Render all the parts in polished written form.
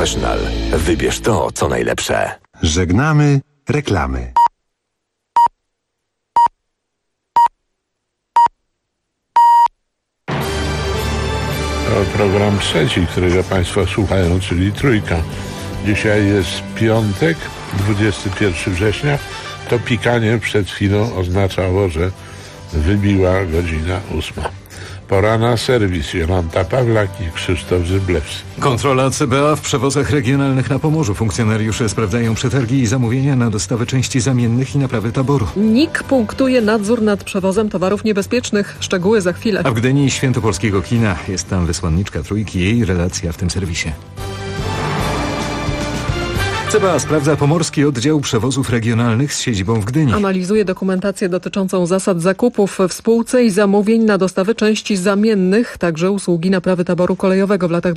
Professional. Wybierz to, co najlepsze. Żegnamy reklamy. To program trzeci, którego Państwo słuchają, czyli Trójka. Dzisiaj jest piątek, 21 września. To pikanie przed chwilą oznaczało, że wybiła godzina 8. Pora na serwis. Jolanta Pawlak i Krzysztof Zyblewski. Kontrola CBA w przewozach regionalnych na Pomorzu. Funkcjonariusze sprawdzają przetargi i zamówienia na dostawę części zamiennych i naprawy taboru. NIK punktuje nadzór nad przewozem towarów niebezpiecznych. Szczegóły za chwilę. A w Gdyni świętopolskiego kina. Jest tam wysłanniczka Trójki. Jej relacja w tym serwisie. CBA sprawdza pomorski oddział przewozów regionalnych z siedzibą w Gdyni. Analizuje dokumentację dotyczącą zasad zakupów w spółce i zamówień na dostawę części zamiennych, także usługi naprawy taboru kolejowego w latach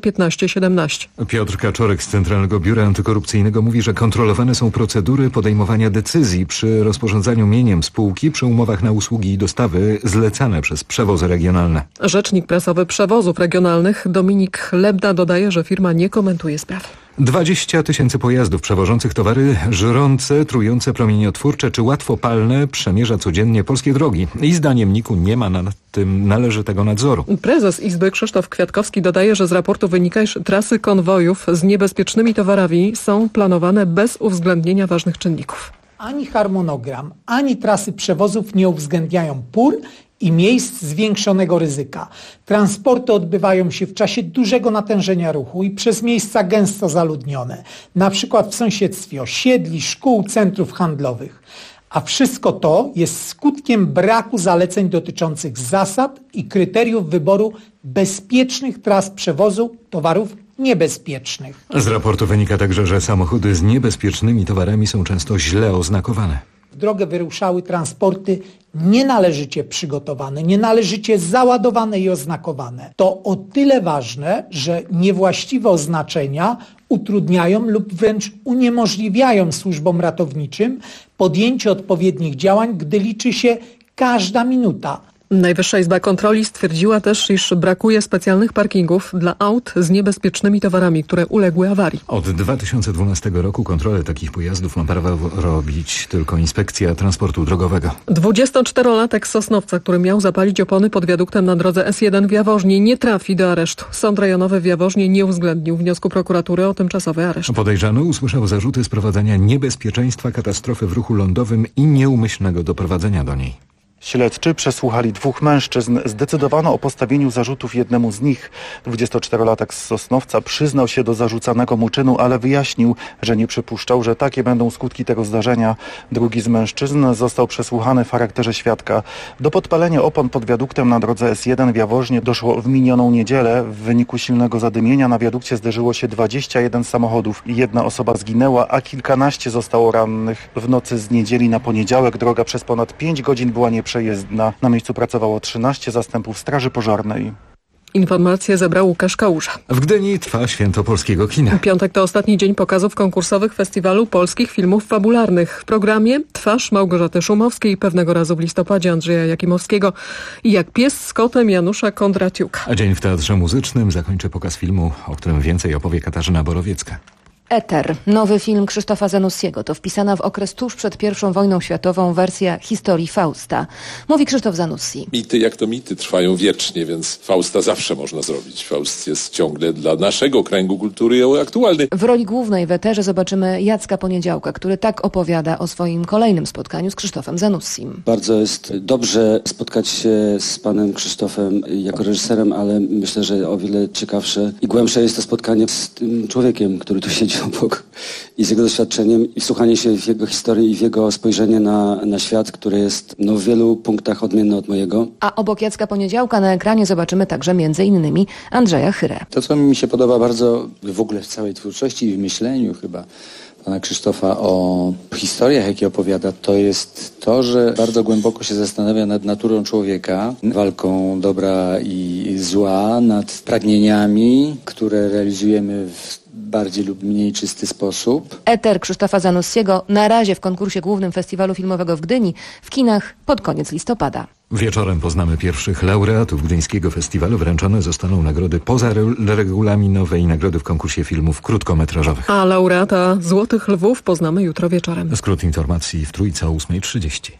2015-17. Piotr Kaczorek z Centralnego Biura Antykorupcyjnego mówi, że kontrolowane są procedury podejmowania decyzji przy rozporządzaniu mieniem spółki przy umowach na usługi i dostawy zlecane przez przewozy regionalne. Rzecznik prasowy przewozów regionalnych Dominik Lebda dodaje, że firma nie komentuje spraw. 20 000 pojazdów przewożących towary żrące, trujące promieniotwórcze czy łatwopalne przemierza codziennie polskie drogi. I zdaniem NIK-u nie ma nad tym należytego nadzoru. Prezes Izby Krzysztof Kwiatkowski dodaje, że z raportu wynika, iż trasy konwojów z niebezpiecznymi towarami są planowane bez uwzględnienia ważnych czynników. Ani harmonogram, ani trasy przewozów nie uwzględniają pór i miejsc zwiększonego ryzyka. Transporty odbywają się w czasie dużego natężenia ruchu i przez miejsca gęsto zaludnione, na przykład w sąsiedztwie osiedli, szkół, centrów handlowych. A wszystko to jest skutkiem braku zaleceń dotyczących zasad i kryteriów wyboru bezpiecznych tras przewozu towarów niebezpiecznych. Z raportu wynika także, że samochody z niebezpiecznymi towarami są często źle oznakowane. W drogę wyruszały transporty nienależycie przygotowane, nienależycie załadowane i oznakowane. To o tyle ważne, że niewłaściwe oznaczenia utrudniają lub wręcz uniemożliwiają służbom ratowniczym podjęcie odpowiednich działań, gdy liczy się każda minuta. Najwyższa Izba Kontroli stwierdziła też, iż brakuje specjalnych parkingów dla aut z niebezpiecznymi towarami, które uległy awarii. Od 2012 roku kontrolę takich pojazdów ma prawo robić tylko Inspekcja Transportu Drogowego. 24-latek z Sosnowca, który miał zapalić opony pod wiaduktem na drodze S1 w Jaworznie, nie trafi do aresztu. Sąd rejonowy w Jaworznie nie uwzględnił wniosku prokuratury o tymczasowy areszt. Podejrzany usłyszał zarzuty sprowadzania niebezpieczeństwa katastrofy w ruchu lądowym i nieumyślnego doprowadzenia do niej. Śledczy przesłuchali 2 mężczyzn. Zdecydowano o postawieniu zarzutów jednemu z nich. 24-latek z Sosnowca przyznał się do zarzucanego mu czynu, ale wyjaśnił, że nie przypuszczał, że takie będą skutki tego zdarzenia. Drugi z mężczyzn został przesłuchany w charakterze świadka. Do podpalenia opon pod wiaduktem na drodze S1 w Jaworznie doszło w minioną niedzielę. W wyniku silnego zadymienia na wiadukcie zderzyło się 21 samochodów. 1 osoba zginęła, a kilkanaście zostało rannych. W nocy z niedzieli na poniedziałek droga przez ponad 5 godzin była nieprzejezdna. Na miejscu pracowało 13 zastępów straży pożarnej. Informacje zebrał Łukasz Kałuża. W Gdyni trwa święto polskiego kina. Piątek to ostatni dzień pokazów konkursowych Festiwalu Polskich Filmów Fabularnych. W programie Twarz Małgorzaty Szumowskiej, pewnego razu w listopadzie Andrzeja Jakimowskiego i Jak pies z kotem Janusza Kondratiuka. A dzień w Teatrze Muzycznym zakończy pokaz filmu, o którym więcej opowie Katarzyna Borowiecka. Eter, nowy film Krzysztofa Zanussiego, to wpisana w okres tuż przed I wojną światową wersja historii Fausta. Mówi Krzysztof Zanussi. Mity jak to mity trwają wiecznie, więc Fausta zawsze można zrobić. Faust jest ciągle dla naszego kręgu kultury aktualny. W roli głównej w Eterze zobaczymy Jacka Poniedziałka, który tak opowiada o swoim kolejnym spotkaniu z Krzysztofem Zanussim. Bardzo jest dobrze spotkać się z panem Krzysztofem jako reżyserem, ale myślę, że o wiele ciekawsze i głębsze jest to spotkanie z tym człowiekiem, który tu siedzi obok i z jego doświadczeniem i wsłuchanie się w jego historię i w jego spojrzenie na świat, które jest w wielu punktach odmienne od mojego. A obok Jacka Poniedziałka na ekranie zobaczymy także m.in. Andrzeja Chyrę. To, co mi się podoba bardzo w ogóle w całej twórczości i w myśleniu chyba pana Krzysztofa o historiach, jakie opowiada, to jest to, że bardzo głęboko się zastanawia nad naturą człowieka, walką dobra i zła, nad pragnieniami, które realizujemy w bardziej lub mniej czysty sposób. Eter Krzysztofa Zanussiego na razie w konkursie głównym Festiwalu Filmowego w Gdyni, w kinach pod koniec listopada. Wieczorem poznamy pierwszych laureatów Gdyńskiego Festiwalu. Wręczone zostaną nagrody pozaregulaminowe i nagrody w konkursie filmów krótkometrażowych. A laureata Złotych Lwów poznamy jutro wieczorem. Skrót informacji w Trójce o 8:30.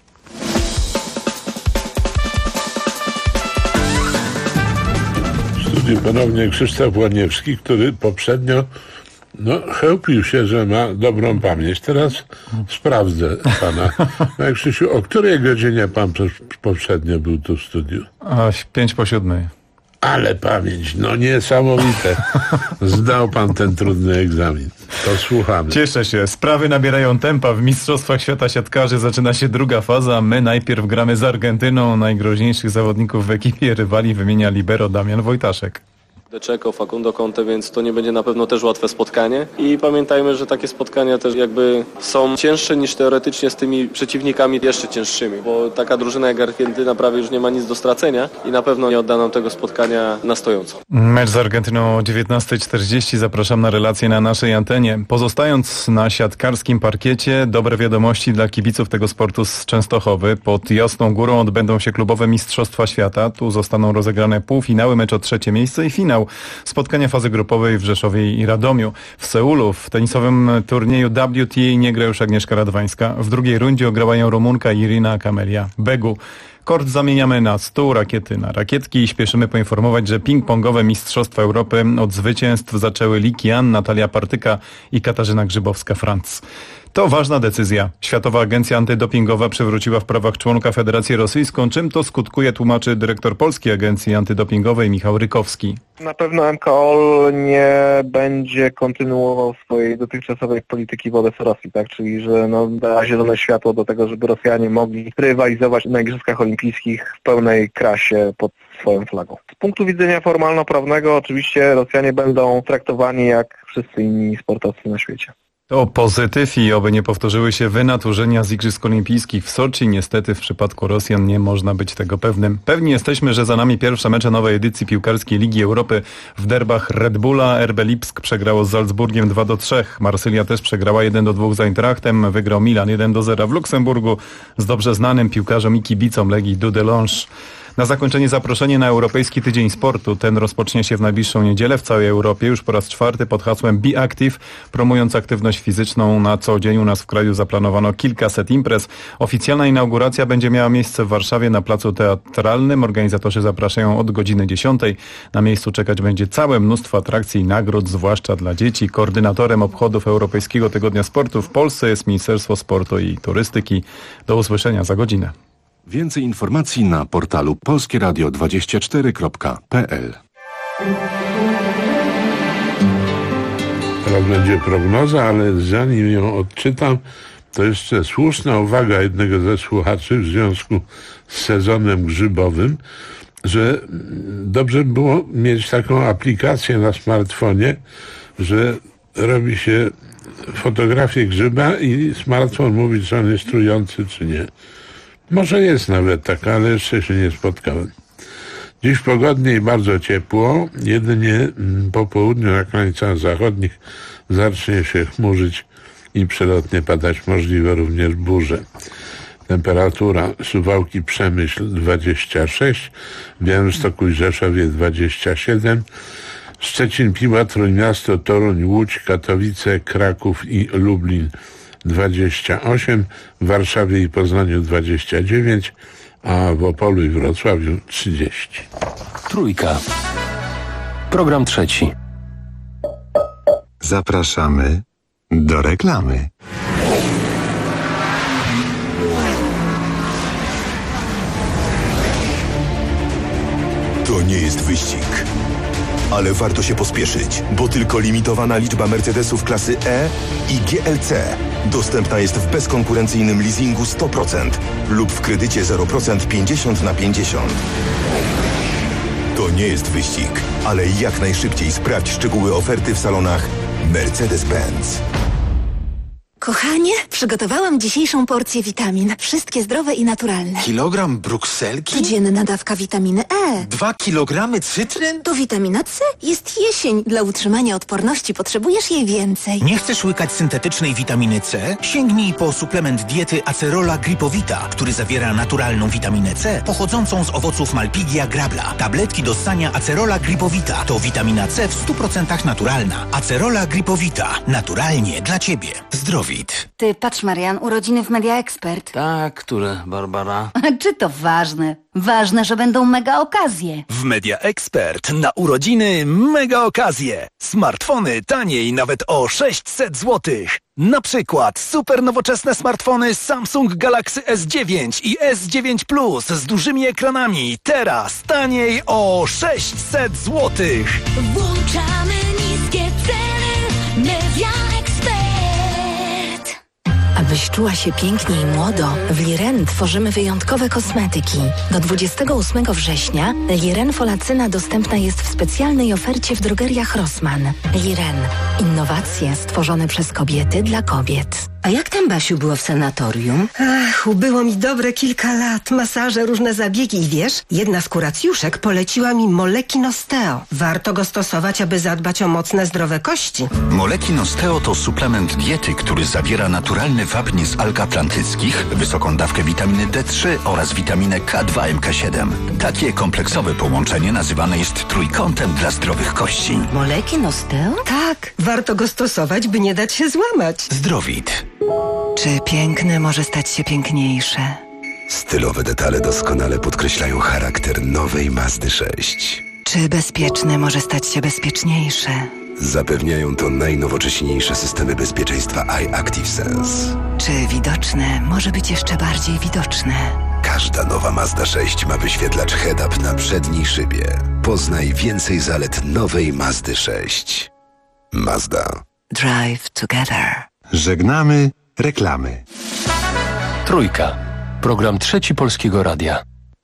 W studiu ponownie Krzysztof Łoniewski, który poprzednio chełpił się, że ma dobrą pamięć. Teraz sprawdzę pana. Panie Krzysiu, o której godzinie pan poprzednio był tu w studiu? 6:55. Ale pamięć, niesamowite. Zdał pan ten trudny egzamin. To słuchamy. Cieszę się. Sprawy nabierają tempa. W Mistrzostwach Świata Siatkarzy zaczyna się druga faza. My najpierw gramy z Argentyną. Najgroźniejszych zawodników w ekipie rywali wymienia libero Damian Wojtaszek. De Cecco, Facundo Conte, więc to nie będzie na pewno też łatwe spotkanie. I pamiętajmy, że takie spotkania też jakby są cięższe niż teoretycznie z tymi przeciwnikami jeszcze cięższymi, bo taka drużyna jak Argentyna prawie już nie ma nic do stracenia i na pewno nie odda nam tego spotkania na stojąco. Mecz z Argentyną o 19:40. Zapraszam na relację na naszej antenie. Pozostając na siatkarskim parkiecie, dobre wiadomości dla kibiców tego sportu z Częstochowy. Pod Jasną Górą odbędą się klubowe Mistrzostwa Świata. Tu zostaną rozegrane półfinały, mecz o 3. miejsce i finał. Spotkania fazy grupowej w Rzeszowie i Radomiu. W Seulu w tenisowym turnieju WTA nie gra już Agnieszka Radwańska. W drugiej rundzie ograła ją Rumunka Irina Camelia Begu. Kort zamieniamy na stół, rakiety na rakietki i śpieszymy poinformować, że ping-pongowe Mistrzostwa Europy od zwycięstw zaczęły Li Qian, Natalia Partyka i Katarzyna Grzybowska-Franc. To ważna decyzja. Światowa Agencja Antydopingowa przywróciła w prawach członka Federację Rosyjską. Czym to skutkuje, tłumaczy dyrektor Polskiej Agencji Antydopingowej Michał Rykowski. Na pewno MKOL nie będzie kontynuował swojej dotychczasowej polityki wobec Rosji, tak? Czyli że da zielone światło do tego, żeby Rosjanie mogli rywalizować na Igrzyskach Olimpijskich w pełnej krasie pod swoją flagą. Z punktu widzenia formalno-prawnego oczywiście Rosjanie będą traktowani jak wszyscy inni sportowcy na świecie. To pozytyw i oby nie powtórzyły się wynaturzenia z Igrzysk Olimpijskich w Soczi. Niestety w przypadku Rosjan nie można być tego pewnym. Pewni jesteśmy, że za nami pierwsze mecze nowej edycji piłkarskiej Ligi Europy. W derbach Red Bulla RB Lipsk przegrało z Salzburgiem 2-3. Marsylia też przegrała 1-2 z Eintrachtem. Wygrał Milan 1-0 w Luksemburgu z dobrze znanym piłkarzom i kibicom Legii Dudelange. Na zakończenie zaproszenie na Europejski Tydzień Sportu. Ten rozpocznie się w najbliższą niedzielę w całej Europie, już po raz 4 pod hasłem Be Active, promując aktywność fizyczną. Na co dzień u nas w kraju zaplanowano kilkaset imprez. Oficjalna inauguracja będzie miała miejsce w Warszawie na Placu Teatralnym. Organizatorzy zapraszają od godziny 10. Na miejscu czekać będzie całe mnóstwo atrakcji i nagród, zwłaszcza dla dzieci. Koordynatorem obchodów Europejskiego Tygodnia Sportu w Polsce jest Ministerstwo Sportu i Turystyki. Do usłyszenia za godzinę. Więcej informacji na portalu polskieradio24.pl. Teraz będzie prognoza, ale zanim ją odczytam, to jeszcze słuszna uwaga jednego ze słuchaczy w związku z sezonem grzybowym, że dobrze by było mieć taką aplikację na smartfonie, że robi się fotografię grzyba i smartfon mówi, czy on jest trujący, czy nie. Może jest nawet taka, ale jeszcze się nie spotkałem. Dziś pogodnie i bardzo ciepło. Jedynie po południu na granicach zachodnich zacznie się chmurzyć i przelotnie padać możliwe również burze. Temperatura Suwałki Przemyśl 26, w Białymstoku i Rzeszowie 27, Szczecin, Piła, Trójmiasto, Toruń, Łódź, Katowice, Kraków i Lublin 28, w Warszawie i Poznaniu 29, a w Opolu i Wrocławiu 30. Trójka. Program trzeci. Zapraszamy do reklamy. To nie jest wyścig. Ale warto się pospieszyć, bo tylko limitowana liczba Mercedesów klasy E i GLC dostępna jest w bezkonkurencyjnym leasingu 100% lub w kredycie 0% 50/50. To nie jest wyścig, ale jak najszybciej sprawdź szczegóły oferty w salonach Mercedes-Benz. Kochanie, przygotowałam dzisiejszą porcję witamin. Wszystkie zdrowe i naturalne. Kilogram brukselki? Codzienna dawka witaminy E. 2 kilogramy cytryn? To witamina C. Jest jesień. Dla utrzymania odporności potrzebujesz jej więcej. Nie chcesz łykać syntetycznej witaminy C? Sięgnij po suplement diety Acerola Gripowita, który zawiera naturalną witaminę C pochodzącą z owoców Malpighia grabla. Tabletki do ssania Acerola Gripowita to witamina C w 100% naturalna. Acerola Gripowita. Naturalnie dla Ciebie. Zdrowit. Ty, patrz Marian, urodziny w Media Expert. Tak, które, Barbara? Czy to ważne? Ważne, że będą mega okazje. W Media Expert na urodziny mega okazje. Smartfony taniej nawet o 600 zł. Na przykład super nowoczesne smartfony Samsung Galaxy S9 i S9 Plus z dużymi ekranami. Teraz taniej o 600 zł. Włączamy niskie ceny. Media Expert. Abyś czuła się pięknie i młodo, w Liren tworzymy wyjątkowe kosmetyki. Do 28 września Liren Folacyna dostępna jest w specjalnej ofercie w drogeriach Rossmann. Liren. Innowacje stworzone przez kobiety dla kobiet. A jak tam, Basiu, było w sanatorium? Ach, ubyło mi dobre kilka lat. Masaże, różne zabiegi i wiesz, jedna z kuracjuszek poleciła mi Moleki Nosteo. Warto go stosować, aby zadbać o mocne, zdrowe kości. Moleki Nosteo to suplement diety, który zawiera naturalny wapń z alg atlantyckich, wysoką dawkę witaminy D3 oraz witaminę K2 MK7. Takie kompleksowe połączenie nazywane jest trójkątem dla zdrowych kości. Moleki Nosteo? Tak, warto go stosować, by nie dać się złamać. Zdrowit. Czy piękne może stać się piękniejsze? Stylowe detale doskonale podkreślają charakter nowej Mazdy 6. Czy bezpieczne może stać się bezpieczniejsze? Zapewniają to najnowocześniejsze systemy bezpieczeństwa iActive Sense. Czy widoczne może być jeszcze bardziej widoczne? Każda nowa Mazda 6 ma wyświetlacz head-up na przedniej szybie. Poznaj więcej zalet nowej Mazdy 6. Mazda. Drive together. Żegnamy reklamy. Trójka. Program Trzeci Polskiego Radia.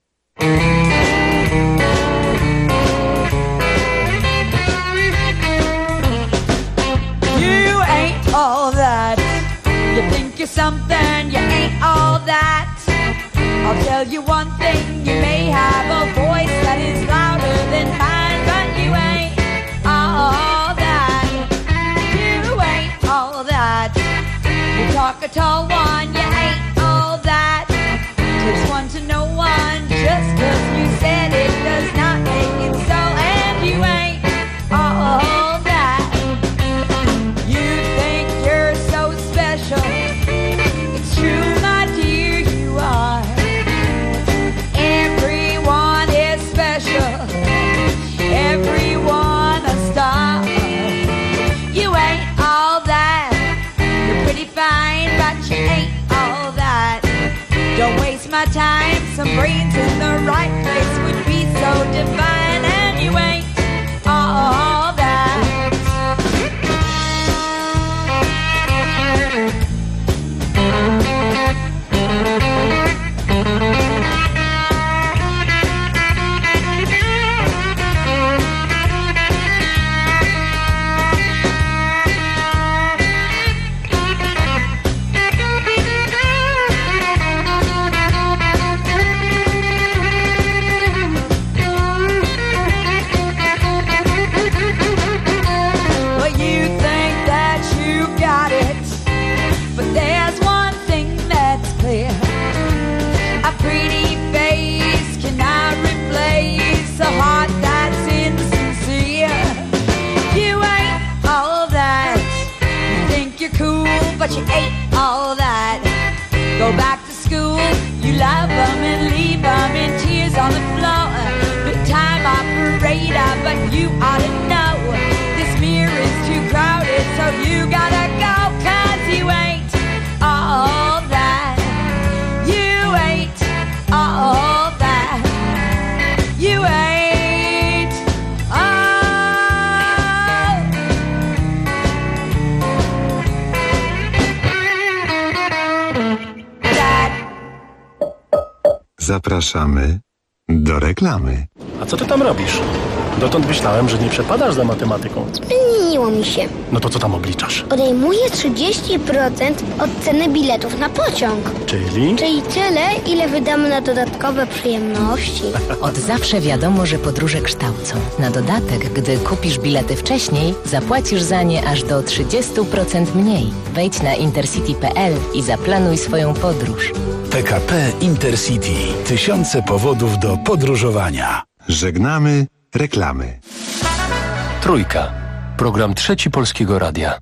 You ain't all that. You think you're something, you ain't all that. I'll tell you one thing, you may have a voice that is louder than mine, but you ain't all that. You ain't all that. You talk a tall one, you ain't all that. Takes one to know one, just 'cause you said it does not make it so, and you ain't all that. You think you're so special, it's true, my dear, you are. Everyone is special, everyone a star. You ain't all that. You're pretty fine, but you ain't all that. Don't waste my time, some brains in the right place would be so divine, and you ain't all that. Well, you think that you got it, but there's one thing that's clear. A pretty face cannot replace a heart that's insincere. You ain't all that. You think you're cool, but you ain't all that. Go back to school, you love them and leave them in tears on the floor. Good time operator, but you ought to know this mirror is too crowded, so you gotta go, 'cause you ain't all that. You ain't all that. You ain't all. Zapraszamy do reklamy. A co ty tam robisz? Dotąd myślałem, że nie przepadasz za matematyką. Śniło mi się. No to co tam obliczasz? Odejmuję 30% od ceny biletów na pociąg. Czyli? Czyli tyle, ile wydamy na dodatkowe przyjemności. Od zawsze wiadomo, że podróże kształcą. Na dodatek, gdy kupisz bilety wcześniej, zapłacisz za nie aż do 30% mniej. Wejdź na intercity.pl i zaplanuj swoją podróż. PKP Intercity. Tysiące powodów do podróżowania. Żegnamy reklamy. Trójka. Program Trzeci Polskiego Radia.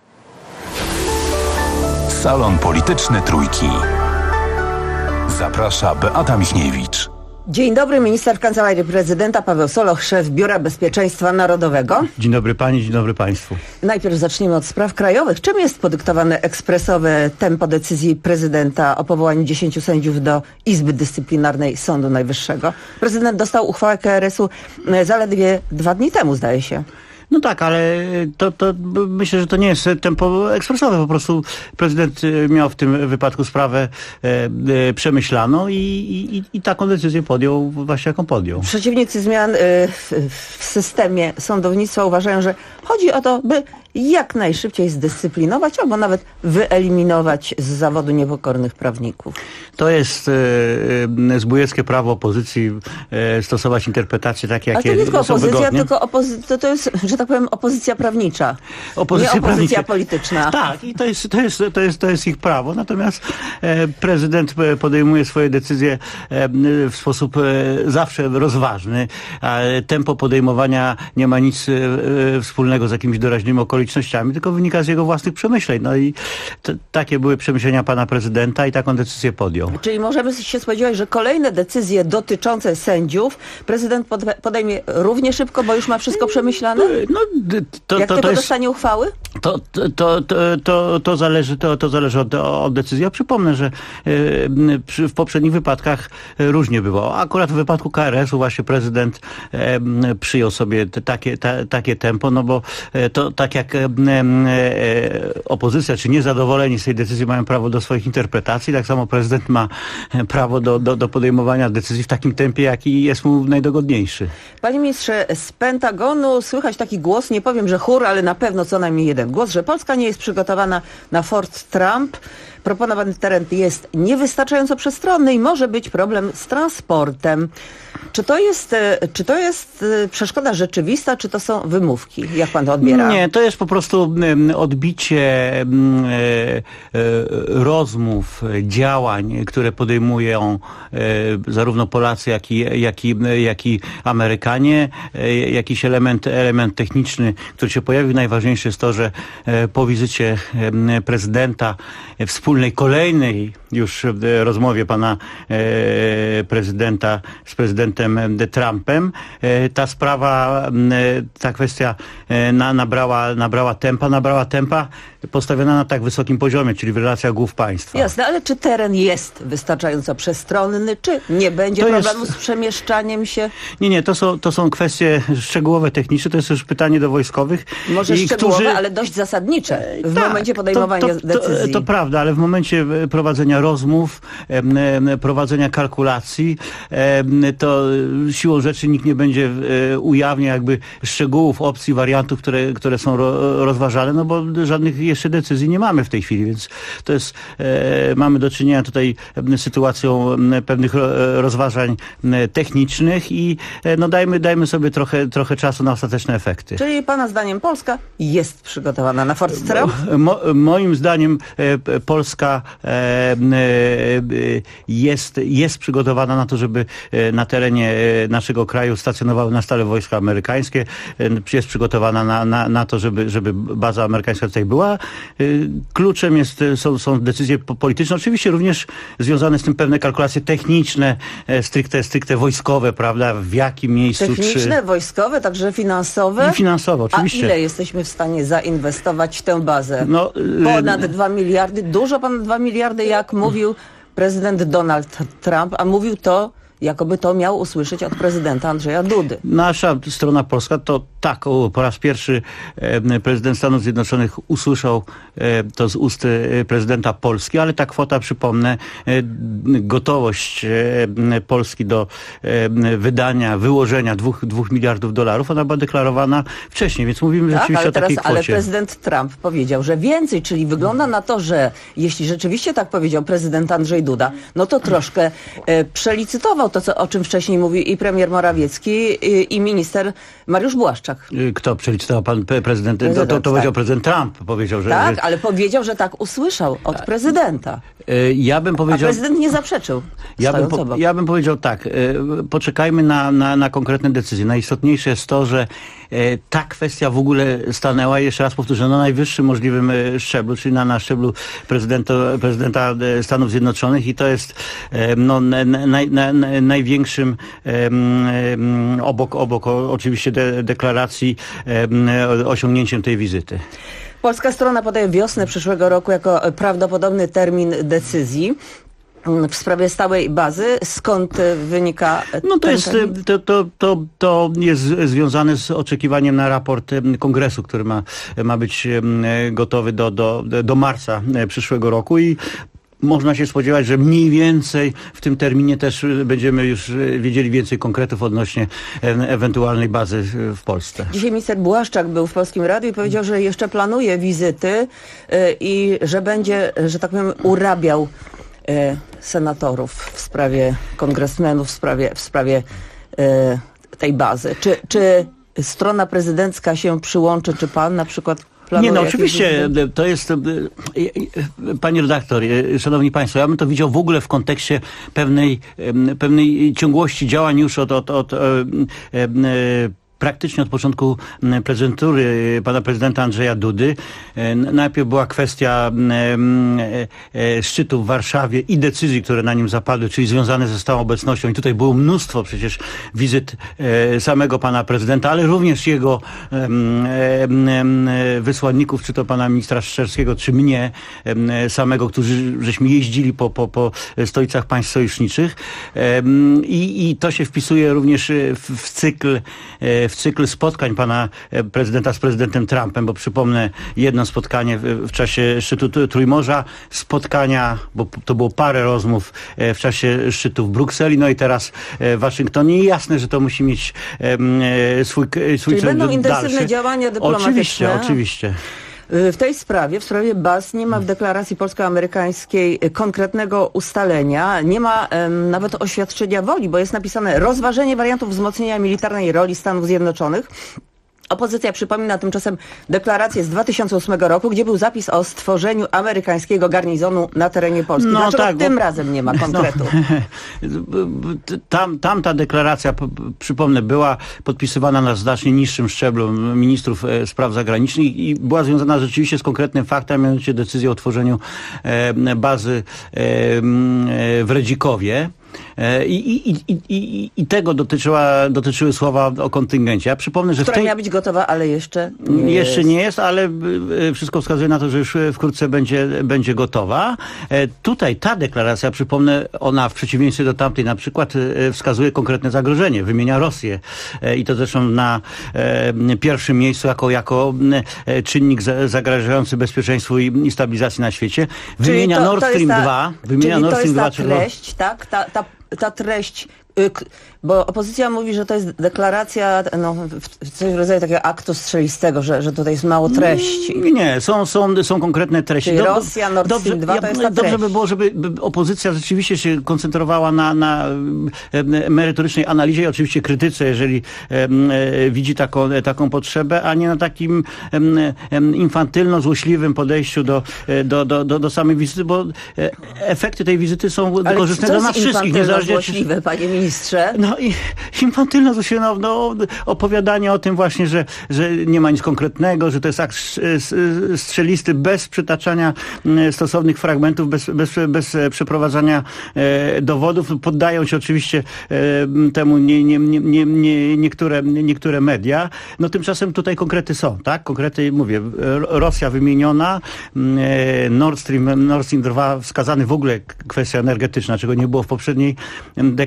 Salon Polityczny Trójki. Zaprasza Beata Michniewicz. Dzień dobry, minister w Kancelarii Prezydenta Paweł Soloch, szef Biura Bezpieczeństwa Narodowego. Dzień dobry pani, dzień dobry państwu. Najpierw zacznijmy od spraw krajowych. Czym jest podyktowane ekspresowe tempo decyzji prezydenta o powołaniu 10 sędziów do Izby Dyscyplinarnej Sądu Najwyższego? Prezydent dostał uchwałę KRS-u zaledwie 2 dni temu, zdaje się. No tak, ale to myślę, że to nie jest tempo ekspresowe. Po prostu prezydent miał w tym wypadku sprawę przemyślaną i taką decyzję podjął właśnie jaką podjął. Przeciwnicy zmian w systemie sądownictwa uważają, że chodzi o to, by jak najszybciej zdyscyplinować albo nawet wyeliminować z zawodu niepokornych prawników. To jest zbójeckie prawo opozycji stosować interpretacje takie, jakie są wygodnie. Ale to nie tylko opozycja, to jest, że tak powiem, opozycja prawnicza. Nie opozycja polityczna. Tak, i to jest ich prawo. Natomiast prezydent podejmuje swoje decyzje w sposób zawsze rozważny. Tempo podejmowania nie ma nic wspólnego z jakimiś doraźnymi okolicznościami, tylko wynika z jego własnych przemyśleń. No i takie były przemyślenia pana prezydenta i taką decyzję podjął. Czyli możemy się spodziewać, że kolejne decyzje dotyczące sędziów prezydent podejmie równie szybko, bo już ma wszystko przemyślane? No, Jak tylko dostanie uchwały? To zależy od decyzji. Ja przypomnę, że w poprzednich wypadkach różnie było. Akurat w wypadku KRS-u właśnie prezydent przyjął sobie takie tempo, no bo to tak jak opozycja czy niezadowoleni z tej decyzji mają prawo do swoich interpretacji, tak samo prezydent ma prawo do podejmowania decyzji w takim tempie, jaki jest mu najdogodniejszy. Panie ministrze, z Pentagonu słychać taki głos, nie powiem, że chór, ale na pewno co najmniej jeden głos, że Polska nie jest przygotowana na Fort Trump. Proponowany teren jest niewystarczająco przestronny i może być problem z transportem. Czy to jest przeszkoda rzeczywista, czy to są wymówki? Jak pan to odbiera? Nie, to jest po prostu odbicie rozmów, działań, które podejmują zarówno Polacy, jak i Amerykanie. Jakiś element techniczny, który się pojawił. Najważniejsze jest to, że po wizycie prezydenta wspólnej, kolejnej już rozmowie pana prezydenta z prezydentem Trumpem, ta sprawa, ta kwestia nabrała tempa postawiona na tak wysokim poziomie, czyli w relacjach głów państwa. Jasne, ale czy teren jest wystarczająco przestronny, czy nie będzie problemu z przemieszczaniem się? Nie, to są kwestie szczegółowe, techniczne, to jest już pytanie do wojskowych. Może szczegółowe, ale dość zasadnicze w momencie podejmowania decyzji. To prawda, ale w momencie prowadzenia rozmów, prowadzenia kalkulacji, to siłą rzeczy nikt nie będzie ujawniał jakby szczegółów, opcji, wariantów, które są rozważane, no bo żadnych jeszcze decyzji nie mamy w tej chwili, więc to jest, mamy do czynienia tutaj z sytuacją pewnych rozważań technicznych i no dajmy sobie trochę czasu na ostateczne efekty. Czyli pana zdaniem Polska jest przygotowana na Fort Trump? Moim zdaniem Polska jest przygotowana na to, żeby na terenie naszego kraju stacjonowały na stale wojska amerykańskie. Jest przygotowana na to, żeby baza amerykańska tutaj była. Kluczem są decyzje polityczne, oczywiście również związane z tym pewne kalkulacje techniczne, stricte wojskowe, prawda? W jakim miejscu? Techniczne, wojskowe, także finansowe? I finansowe, oczywiście. A ile jesteśmy w stanie zainwestować w tę bazę? Ponad 2 miliardy, dużo ponad 2 miliardy, jak mówił prezydent Donald Trump, a mówił to jakoby to miał usłyszeć od prezydenta Andrzeja Dudy. Nasza strona polska to tak, po raz pierwszy prezydent Stanów Zjednoczonych usłyszał to z ust prezydenta Polski, ale ta kwota, przypomnę, gotowość Polski do wydania, wyłożenia $2 miliardów, ona była deklarowana wcześniej, więc mówimy rzeczywiście o takiej kwocie. Ale prezydent Trump powiedział, że więcej, czyli wygląda na to, że jeśli rzeczywiście tak powiedział prezydent Andrzej Duda, no to troszkę przelicytował to, o czym wcześniej mówił i premier Morawiecki, i minister Mariusz Błaszczak. Kto przelicytował? Pan prezydent? To powiedział prezydent Trump. Powiedział, że... Tak, ale powiedział, że tak usłyszał od prezydenta. Ja bym powiedział... A prezydent nie zaprzeczył. Ja bym powiedział tak, poczekajmy na konkretne decyzje. Najistotniejsze jest to, że ta kwestia w ogóle stanęła, jeszcze raz powtórzę, na najwyższym możliwym szczeblu, czyli na szczeblu prezydenta Stanów Zjednoczonych, i to jest największym obok oczywiście deklaracji osiągnięciem tej wizyty. Polska strona podaje wiosnę przyszłego roku jako prawdopodobny termin decyzji w sprawie stałej bazy. Skąd wynika to jest związane z oczekiwaniem na raport Kongresu, który ma być gotowy do marca przyszłego roku, i można się spodziewać, że mniej więcej w tym terminie też będziemy już wiedzieli więcej konkretów odnośnie ewentualnej bazy w Polsce. Dzisiaj minister Błaszczak był w Polskim Radiu i powiedział, że jeszcze planuje wizyty i że będzie, że tak powiem, urabiał senatorów w sprawie kongresmenów, w sprawie tej bazy. Czy strona prezydencka się przyłączy, czy pan na przykład planuje? Nie, no oczywiście, to jest, pani redaktor, szanowni państwo, ja bym to widział w ogóle w kontekście pewnej ciągłości działań już praktycznie od początku prezydentury pana prezydenta Andrzeja Dudy. Najpierw była kwestia szczytu w Warszawie i decyzji, które na nim zapadły, czyli związane ze stałą obecnością. I tutaj było mnóstwo przecież wizyt samego pana prezydenta, ale również jego wysłanników, czy to pana ministra Szczerskiego, czy mnie samego, żeśmy jeździli po stolicach państw sojuszniczych. I to się wpisuje również w cykl spotkań pana prezydenta z prezydentem Trumpem, bo przypomnę jedno spotkanie w czasie szczytu Trójmorza, spotkania, bo to było parę rozmów w czasie szczytu w Brukseli, no i teraz w Waszyngtonie. I jasne, że to musi mieć swój Czyli będą intensywne dalszy. działania dyplomatyczne. Oczywiście. W tej sprawie, w sprawie baz, nie ma w deklaracji polsko-amerykańskiej konkretnego ustalenia, nie ma nawet oświadczenia woli, bo jest napisane rozważenie wariantów wzmocnienia militarnej roli Stanów Zjednoczonych. Opozycja przypomina tymczasem deklarację z 2008 roku, gdzie był zapis o stworzeniu amerykańskiego garnizonu na terenie Polski. No dlaczego tak, tym razem nie ma konkretu? Tamta deklaracja, przypomnę, była podpisywana na znacznie niższym szczeblu ministrów spraw zagranicznych i była związana rzeczywiście z konkretnym faktem, mianowicie decyzją o tworzeniu bazy w Redzikowie. I tego dotyczyły słowa o kontyngencie. Ja przypomnę, że która miała być gotowa, ale jeszcze nie jest, ale wszystko wskazuje na to, że już wkrótce będzie gotowa. Tutaj ta deklaracja, przypomnę, ona w przeciwieństwie do tamtej na przykład wskazuje konkretne zagrożenie, wymienia Rosję i to zresztą na pierwszym miejscu jako czynnik zagrażający bezpieczeństwu i stabilizacji na świecie. Wymienia Nord Stream 2. Wymienia Nord Stream 2. To jest ta treść, tak? Ta treść, bo opozycja mówi, że to jest deklaracja w coś w rodzaju takiego aktu strzelistego, że tutaj jest mało treści. Nie, są konkretne treści. Czyli Rosja, Nord Stream 2 to jest ta treść. Dobrze by było, żeby opozycja rzeczywiście się koncentrowała na merytorycznej analizie i oczywiście krytyce, jeżeli widzi taką potrzebę, a nie na takim infantylno-złośliwym podejściu do samej wizyty, bo efekty tej wizyty są korzystne dla nas wszystkich. Złośliwe, panie ministrze. No i infantylno, opowiadanie o tym właśnie, że nie ma nic konkretnego, że to jest akt strzelisty bez przytaczania stosownych fragmentów, bez przeprowadzania dowodów. Poddają się oczywiście temu niektóre media. No tymczasem tutaj konkrety są, tak? Konkrety, mówię, Rosja wymieniona, Nord Stream 2 wskazany, w ogóle kwestia energetyczna, czego nie było w poprzedniej deklaracji.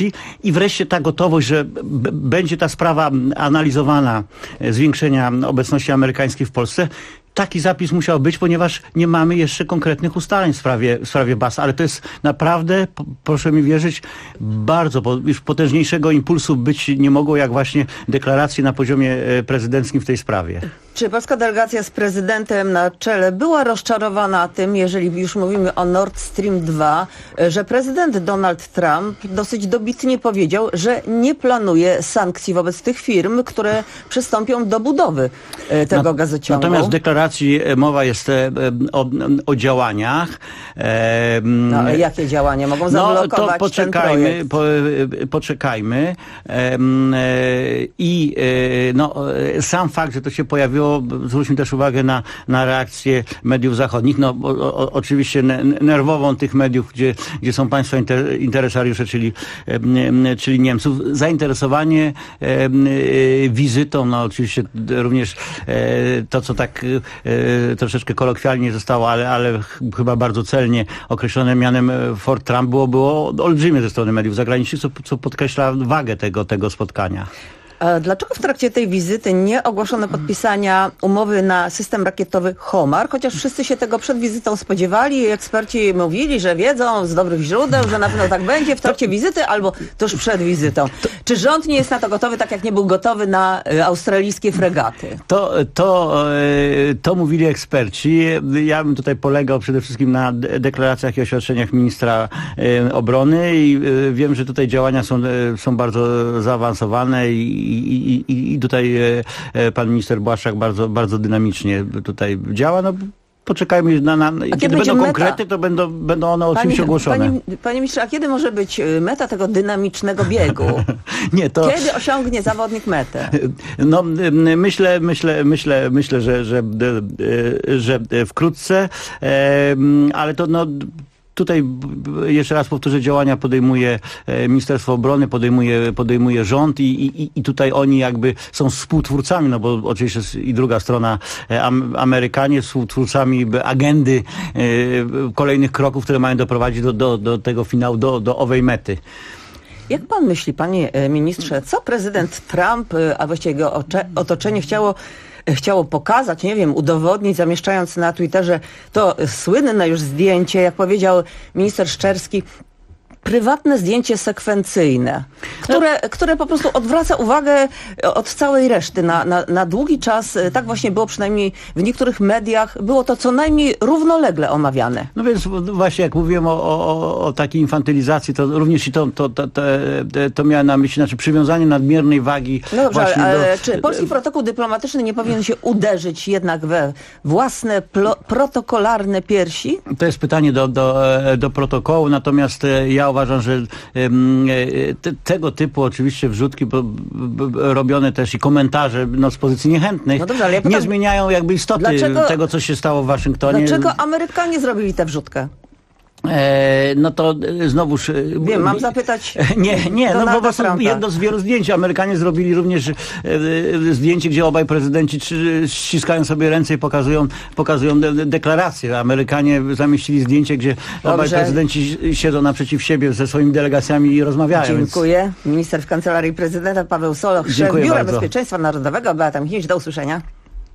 delegacji i wreszcie ta gotowość, że będzie ta sprawa analizowana, zwiększenia obecności amerykańskiej w Polsce. Taki zapis musiał być, ponieważ nie mamy jeszcze konkretnych ustaleń w sprawie baz, ale to jest naprawdę, proszę mi wierzyć, bardzo, już potężniejszego impulsu być nie mogło, jak właśnie deklaracje na poziomie prezydenckim w tej sprawie. Czy polska delegacja z prezydentem na czele była rozczarowana tym, jeżeli już mówimy o Nord Stream 2, że prezydent Donald Trump dosyć dobitnie powiedział, że nie planuje sankcji wobec tych firm, które przystąpią do budowy tego gazociągu? Natomiast w deklaracji mowa jest o działaniach. No ale jakie działania? Mogą zablokować to ten projekt? Poczekajmy. Sam fakt, że to się pojawiło, zwróćmy też uwagę na reakcję mediów zachodnich. Oczywiście nerwową tych mediów, gdzie są państwa interesariusze, czyli Niemców. Zainteresowanie wizytą, oczywiście również to, co tak troszeczkę kolokwialnie zostało, ale chyba bardzo celnie określone mianem Fort Trump, było olbrzymie ze strony mediów zagranicznych, co podkreśla wagę tego spotkania. Dlaczego w trakcie tej wizyty nie ogłoszono podpisania umowy na system rakietowy HOMAR, chociaż wszyscy się tego przed wizytą spodziewali i eksperci mówili, że wiedzą z dobrych źródeł, że na pewno tak będzie w trakcie wizyty albo tuż przed wizytą. Czy rząd nie jest na to gotowy, tak jak nie był gotowy na australijskie fregaty? To mówili eksperci. Ja bym tutaj polegał przede wszystkim na deklaracjach i oświadczeniach ministra obrony i wiem, że tutaj działania są bardzo zaawansowane i tutaj pan minister Błaszczak bardzo dynamicznie tutaj działa. Poczekajmy kiedy będą konkrety, to będą one oczywiście ogłoszone. Panie ministrze, a kiedy może być meta tego dynamicznego biegu? Kiedy osiągnie zawodnik metę? Myślę, że wkrótce, ale to tutaj jeszcze raz powtórzę, działania podejmuje Ministerstwo Obrony, podejmuje rząd i tutaj oni jakby są współtwórcami, bo oczywiście jest i druga strona, Amerykanie współtwórcami agendy kolejnych kroków, które mają doprowadzić do tego finału, do owej mety. Jak pan myśli, panie ministrze, co prezydent Trump, a właściwie jego otoczenie chciało pokazać, nie wiem, udowodnić, zamieszczając na Twitterze to słynne już zdjęcie, jak powiedział minister Szczerski, prywatne zdjęcie sekwencyjne, które po prostu odwraca uwagę od całej reszty na długi czas. Tak właśnie było, przynajmniej w niektórych mediach, było to co najmniej równolegle omawiane. No więc właśnie jak mówiłem o takiej infantylizacji, to również i to miałem na myśli, znaczy przywiązanie nadmiernej wagi. No dobrze, ale czy polski protokół dyplomatyczny nie powinien się uderzyć jednak we własne protokolarne piersi? To jest pytanie do protokołu, natomiast ja uważam, że tego typu oczywiście wrzutki robione też i komentarze z pozycji niechętnych nie zmieniają jakby istoty tego, co się stało w Waszyngtonie. Dlaczego Amerykanie zrobili tę wrzutkę? To znowuż... Wiem, mam zapytać... Nie, po prostu jedno z wielu zdjęć. Amerykanie zrobili również zdjęcie, gdzie obaj prezydenci ściskają sobie ręce i pokazują deklaracje. Amerykanie zamieścili zdjęcie, gdzie obaj prezydenci siedzą naprzeciw siebie ze swoimi delegacjami i rozmawiają. Dziękuję. Minister w Kancelarii Prezydenta Paweł Soloch, szef Biura Bezpieczeństwa Narodowego, Beata Michniewicz. Do usłyszenia.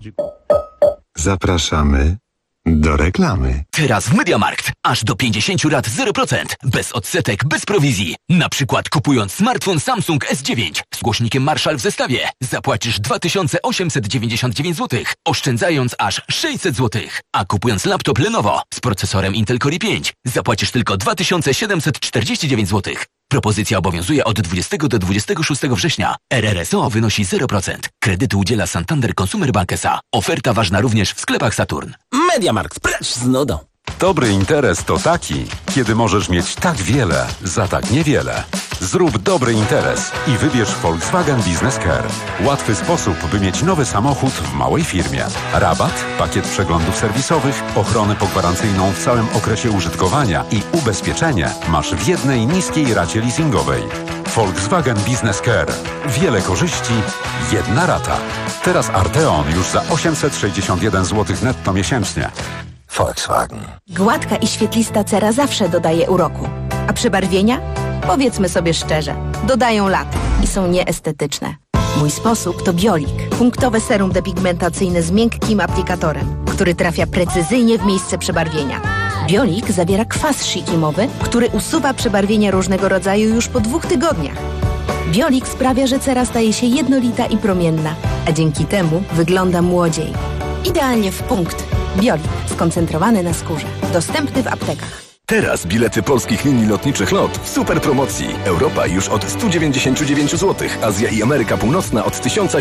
Zapraszamy do reklamy. Teraz w MediaMarkt aż do 50 lat 0%. Bez odsetek, bez prowizji. Na przykład kupując smartfon Samsung S9 z głośnikiem Marshall w zestawie zapłacisz 2899 zł, oszczędzając aż 600 zł. A kupując laptop Lenovo z procesorem Intel Core i5 zapłacisz tylko 2749 zł. Propozycja obowiązuje od 20 do 26 września. RRSO wynosi 0%. Kredytu udziela Santander Consumer Bank S.A. Oferta ważna również w sklepach Saturn. MediaMarkt, precz z nudą. Dobry interes to taki, kiedy możesz mieć tak wiele za tak niewiele. Zrób dobry interes i wybierz Volkswagen Business Care. Łatwy sposób, by mieć nowy samochód w małej firmie. Rabat, pakiet przeglądów serwisowych, ochronę pogwarancyjną w całym okresie użytkowania i ubezpieczenie masz w jednej niskiej racie leasingowej. Volkswagen Business Care. Wiele korzyści, jedna rata. Teraz Arteon już za 861 zł netto miesięcznie. Volkswagen. Gładka i świetlista cera zawsze dodaje uroku. A przybarwienia? Powiedzmy sobie szczerze, dodają lat i są nieestetyczne. Mój sposób to Biolik. Punktowe serum depigmentacyjne z miękkim aplikatorem, który trafia precyzyjnie w miejsce przebarwienia. Biolik zawiera kwas sikimowy, który usuwa przebarwienia różnego rodzaju już po 2 tygodniach. Biolik sprawia, że cera staje się jednolita i promienna, a dzięki temu wygląda młodziej. Idealnie w punkt. Biolik skoncentrowany na skórze. Dostępny w aptekach. Teraz bilety polskich linii lotniczych LOT w super promocji. Europa już od 199 zł, Azja i Ameryka Północna od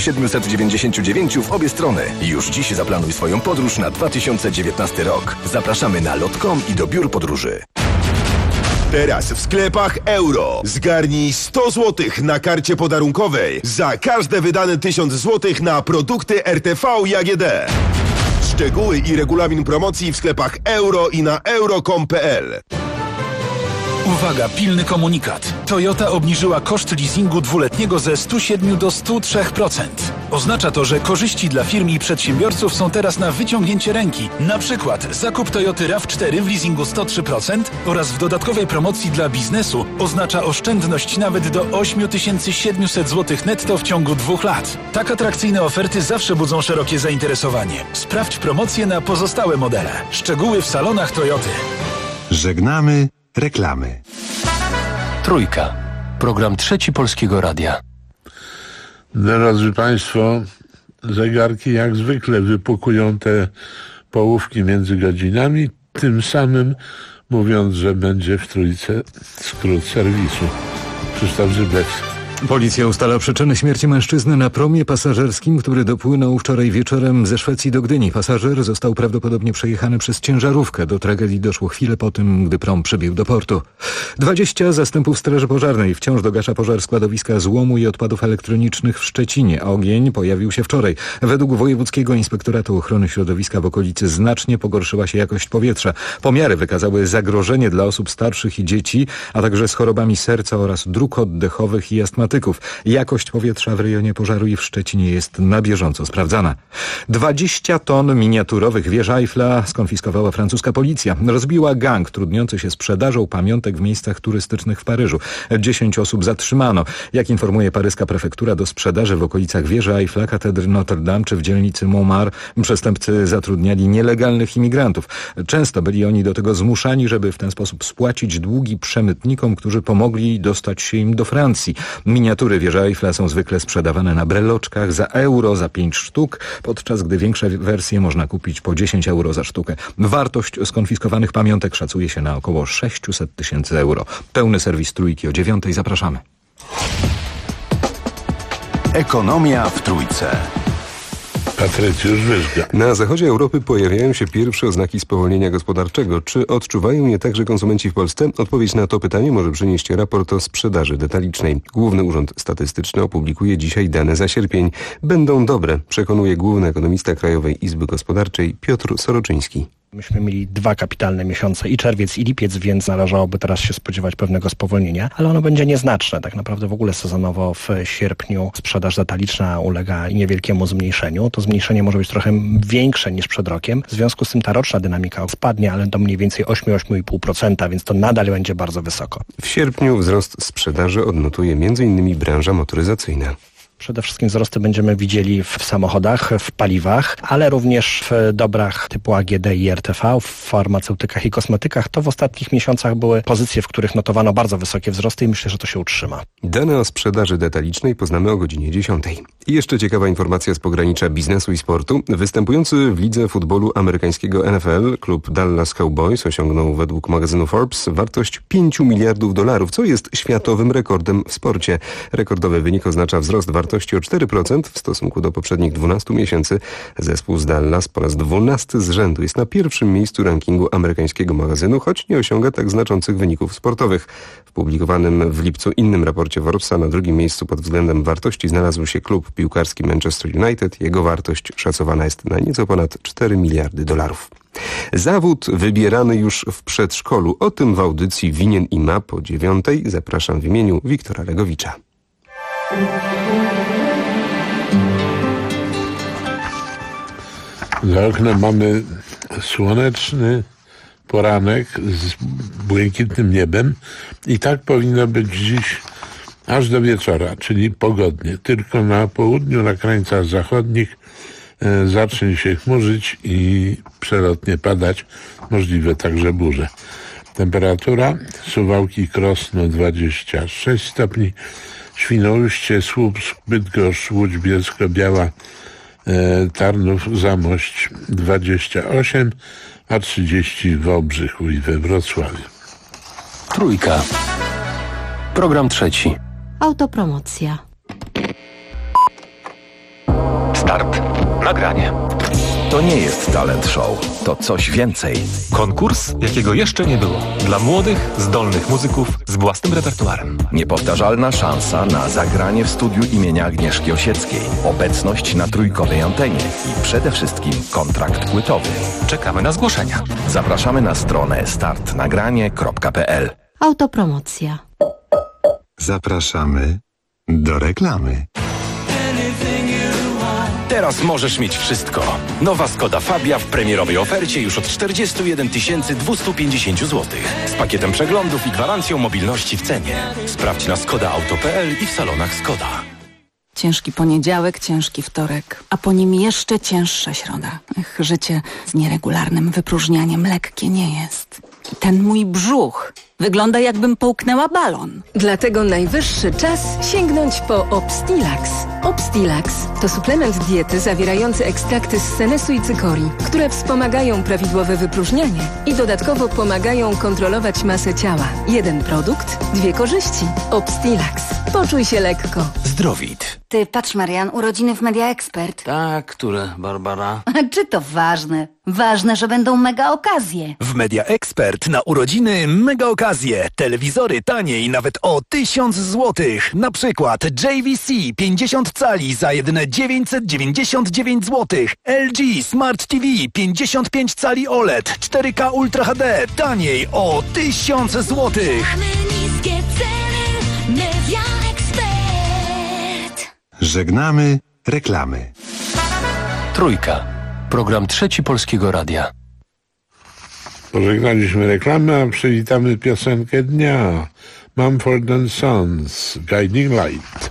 1799 w obie strony. Już dziś zaplanuj swoją podróż na 2019 rok. Zapraszamy na lot.com i do biur podróży. Teraz w sklepach Euro. Zgarnij 100 zł na karcie podarunkowej za każde wydane 1000 zł na produkty RTV i AGD. Szczegóły i regulamin promocji w sklepach Euro i na euro.com.pl. Uwaga, pilny komunikat. Toyota obniżyła koszt leasingu dwuletniego ze 107 do 103%. Oznacza to, że korzyści dla firm i przedsiębiorców są teraz na wyciągnięcie ręki. Na przykład zakup Toyoty RAV4 w leasingu 103% oraz w dodatkowej promocji dla biznesu oznacza oszczędność nawet do 8700 zł netto w ciągu 2 lat. Tak atrakcyjne oferty zawsze budzą szerokie zainteresowanie. Sprawdź promocje na pozostałe modele. Szczegóły w salonach Toyoty. Żegnamy reklamy. Trójka. Program Trzeci Polskiego Radia. Drodzy Państwo, zegarki jak zwykle wypukują te połówki między godzinami, tym samym mówiąc, że będzie w Trójce skrót serwisu. Krzysztof Zybek. Policja ustala przyczynę śmierci mężczyzny na promie pasażerskim, który dopłynął wczoraj wieczorem ze Szwecji do Gdyni. Pasażer został prawdopodobnie przejechany przez ciężarówkę. Do tragedii doszło chwilę po tym, gdy prom przybił do portu. 20 zastępów Straży Pożarnej wciąż dogasza pożar składowiska złomu i odpadów elektronicznych w Szczecinie. Ogień pojawił się wczoraj. Według Wojewódzkiego Inspektoratu Ochrony Środowiska w okolicy znacznie pogorszyła się jakość powietrza. Pomiary wykazały zagrożenie dla osób starszych i dzieci, a także z chorobami serca oraz dróg oddechowych i astmatyków. Jakość powietrza w rejonie pożaru i w Szczecinie jest na bieżąco sprawdzana. 20 ton miniaturowych wież Eiffla skonfiskowała francuska policja. Rozbiła gang trudniący się sprzedażą pamiątek w miejscach turystycznych w Paryżu. 10 osób zatrzymano. Jak informuje paryska prefektura, do sprzedaży w okolicach wieży Eiffla, katedry Notre Dame czy w dzielnicy Montmartre przestępcy zatrudniali nielegalnych imigrantów. Często byli oni do tego zmuszani, żeby w ten sposób spłacić długi przemytnikom, którzy pomogli dostać się im do Francji. Miniatury wieży Eiffla są zwykle sprzedawane na breloczkach za euro za 5 sztuk, podczas gdy większe wersje można kupić po 10 euro za sztukę. Wartość skonfiskowanych pamiątek szacuje się na około 600 000 euro. Pełny serwis Trójki o 9:00. Zapraszamy. Ekonomia w Trójce. Patrycjusz Wyżga. Na zachodzie Europy pojawiają się pierwsze oznaki spowolnienia gospodarczego. Czy odczuwają je także konsumenci w Polsce? Odpowiedź na to pytanie może przynieść raport o sprzedaży detalicznej. Główny Urząd Statystyczny opublikuje dzisiaj dane za sierpień. Będą dobre, przekonuje główny ekonomista Krajowej Izby Gospodarczej Piotr Soroczyński. Myśmy mieli 2 kapitalne miesiące, i czerwiec, i lipiec, więc należałoby teraz się spodziewać pewnego spowolnienia, ale ono będzie nieznaczne. Tak naprawdę w ogóle sezonowo w sierpniu sprzedaż detaliczna ulega niewielkiemu zmniejszeniu. To zmniejszenie może być trochę większe niż przed rokiem. W związku z tym ta roczna dynamika spadnie, ale do mniej więcej 8-8,5%, więc to nadal będzie bardzo wysoko. W sierpniu wzrost sprzedaży odnotuje m.in. branża motoryzacyjna. Przede wszystkim wzrosty będziemy widzieli w samochodach, w paliwach, ale również w dobrach typu AGD i RTV, w farmaceutykach i kosmetykach. To w ostatnich miesiącach były pozycje, w których notowano bardzo wysokie wzrosty i myślę, że to się utrzyma. Dane o sprzedaży detalicznej poznamy o godzinie 10:00. I jeszcze ciekawa informacja z pogranicza biznesu i sportu. Występujący w lidze futbolu amerykańskiego NFL klub Dallas Cowboys osiągnął według magazynu Forbes wartość $5 miliardów, co jest światowym rekordem w sporcie. Rekordowy wynik oznacza wzrost wartości o 4% w stosunku do poprzednich 12 miesięcy. Zespół z Dallas po raz 12 z rzędu jest na pierwszym miejscu rankingu amerykańskiego magazynu, choć nie osiąga tak znaczących wyników sportowych. W publikowanym w lipcu innym raporcie Forbesa na drugim miejscu pod względem wartości znalazł się klub piłkarski Manchester United. Jego wartość szacowana jest na nieco ponad $4 miliardy. Zawód wybierany już w przedszkolu. O tym w audycji Winien i Ma po 9:00. Zapraszam w imieniu Wiktora Legowicza. Za oknem mamy słoneczny, poranek z błękitnym niebem i tak powinno być dziś aż do wieczora, czyli pogodnie. Tylko na południu, na krańcach zachodnich zacznie się chmurzyć i przelotnie padać, możliwe także burze. Temperatura: Suwałki, Krosno 26 stopni, Świnoujście, Słupsk, Bydgoszcz, Łódź, Bielsko-Biała, Tarnów, Zamość 28, a 30 w Wałbrzychu i we Wrocławiu. Trójka. Program trzeci. Autopromocja. Start. Nagranie. To nie jest talent show, to coś więcej. Konkurs, jakiego jeszcze nie było. Dla młodych, zdolnych muzyków z własnym repertuarem. Niepowtarzalna szansa na zagranie w studiu imienia Agnieszki Osieckiej. Obecność na trójkowej antenie i przede wszystkim kontrakt płytowy. Czekamy na zgłoszenia. Zapraszamy na stronę startnagranie.pl. Autopromocja. Zapraszamy do reklamy. Teraz możesz mieć wszystko. Nowa Skoda Fabia w premierowej ofercie już od 41 250 zł. Z pakietem przeglądów i gwarancją mobilności w cenie. Sprawdź na skodaauto.pl i w salonach Skoda. Ciężki poniedziałek, ciężki wtorek, a po nim jeszcze cięższa środa. Życie z nieregularnym wypróżnianiem lekkie nie jest. Ten mój brzuch wygląda, jakbym połknęła balon. Dlatego najwyższy czas sięgnąć po Obstilax. Obstilax to suplement diety zawierający ekstrakty z senesu i cykorii, które wspomagają prawidłowe wypróżnianie i dodatkowo pomagają kontrolować masę ciała. Jeden produkt, dwie korzyści. Obstilax. Poczuj się lekko. Zdrowit. Ty, patrz Marian, urodziny w Media Expert. Tak, które, Barbara? Czy to ważne? Ważne, że będą mega okazje. W Media Expert na urodziny mega okazje. Telewizory taniej nawet o 1000 zł. Na przykład JVC 50 cali za jedyne 999 zł. LG Smart TV 55 cali OLED 4K Ultra HD taniej o 1000 zł. Mamy niskie ceny, Media Expert. Żegnamy reklamy. Trójka. Program trzeci Polskiego Radia. Pożegnaliśmy reklamę, a przywitamy piosenkę dnia. Mumford & Sons, Guiding Light.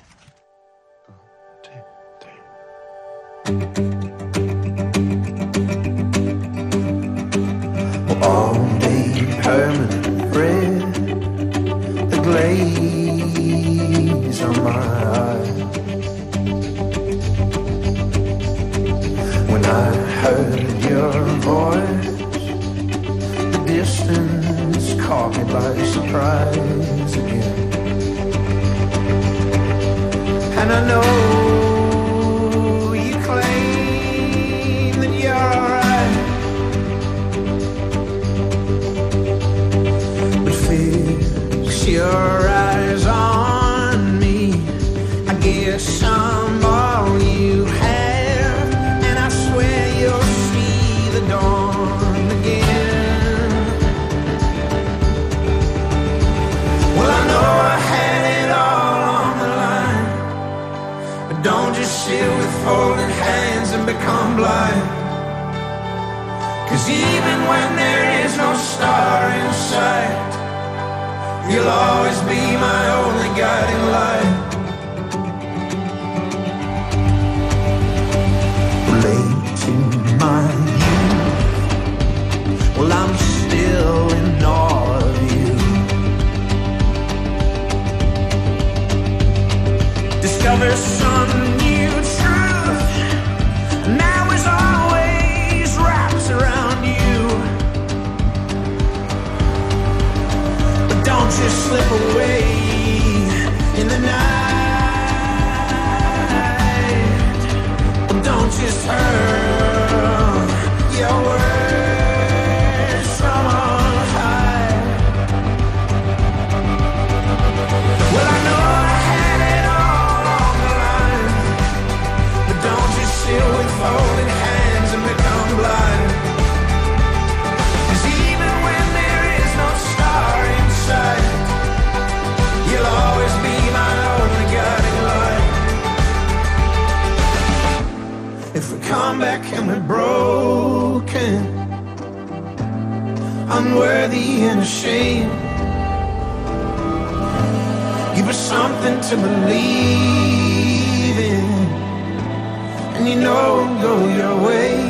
All day permanent red, the glaze on my eyes. When I heard your voice, the distance caught me by surprise again. And I know you claim that you're alright, but fix your eyes on me. I guess I'm all you have, and I swear you'll see the dawn again. Well, I know I had it all on the line, but don't just sit with folded hands and become blind. 'Cause even when there is no star in sight, you'll always be my only guiding light. Late in my youth, well, I'm still in awe of you. Discover some new truth, now as always wraps around you. But don't just slip away in the night. Don't just hurl your words from on high. Well, I know I had it all on the line, unworthy and ashamed. Give us something to believe in, and you know it'll go your way.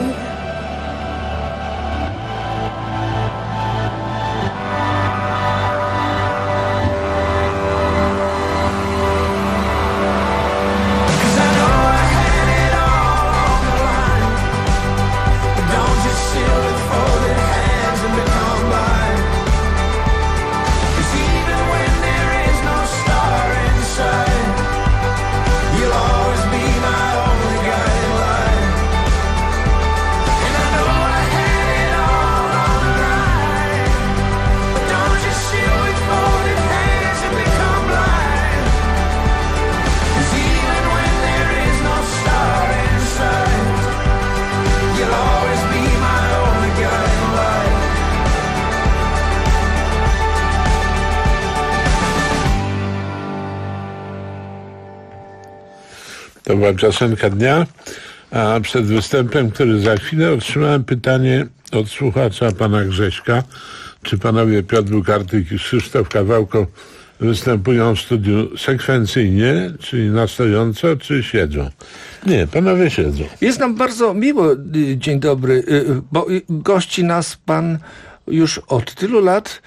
To była piosenka dnia, a przed występem, który za chwilę, otrzymałem pytanie od słuchacza pana Grześka, czy panowie Piotr Bukartyk i Krzysztof Kawałko występują w studiu sekwencyjnie, czyli na stojąco, czy siedzą? Nie, panowie siedzą. Jest nam bardzo miło, dzień dobry, bo gości nas pan już od tylu lat,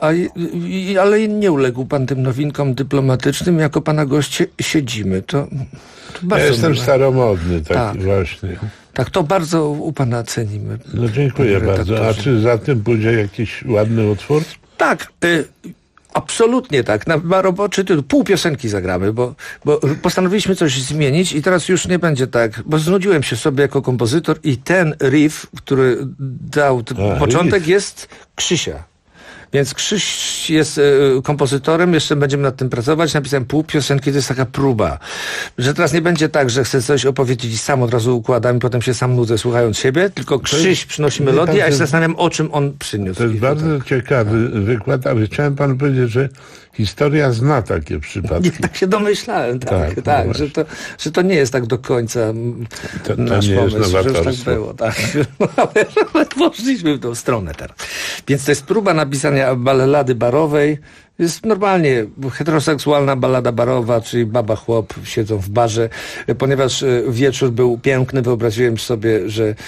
ale nie uległ pan tym nowinkom dyplomatycznym. Jako pana goście siedzimy. To bardzo ja jestem miłe. Staromodny, taki tak. właśnie. Tak, to bardzo u pana cenimy. No dziękuję bardzo. A czy za tym pójdzie jakiś ładny utwór? Tak, absolutnie tak. Na roboczy tytuł. Pół piosenki zagramy, bo postanowiliśmy coś zmienić i teraz już nie będzie tak, bo znudziłem się sobie jako kompozytor i ten riff, który dał początek, riff. Jest Krzysia. Więc Krzyś jest kompozytorem, jeszcze będziemy nad tym pracować. Napisałem pół piosenki, to jest taka próba. Że teraz nie będzie tak, że chcę coś opowiedzieć i sam od razu układam i potem się sam nudzę słuchając siebie, tylko Krzyś przynosi melodię, a ja się zastanawiam, o czym on przyniósł. To jest bardzo ciekawy wykład, ale chciałem panu powiedzieć, że historia zna takie przypadki. Nie, tak się domyślałem, tak, że to nie jest tak do końca nasz nie pomysł, jest że już tak było. Tak. Ale poszliśmy w tą stronę teraz. Więc to jest próba napisania ballady barowej. Jest normalnie heteroseksualna ballada barowa, czyli baba, chłop siedzą w barze. Ponieważ wieczór był piękny, wyobraziłem sobie,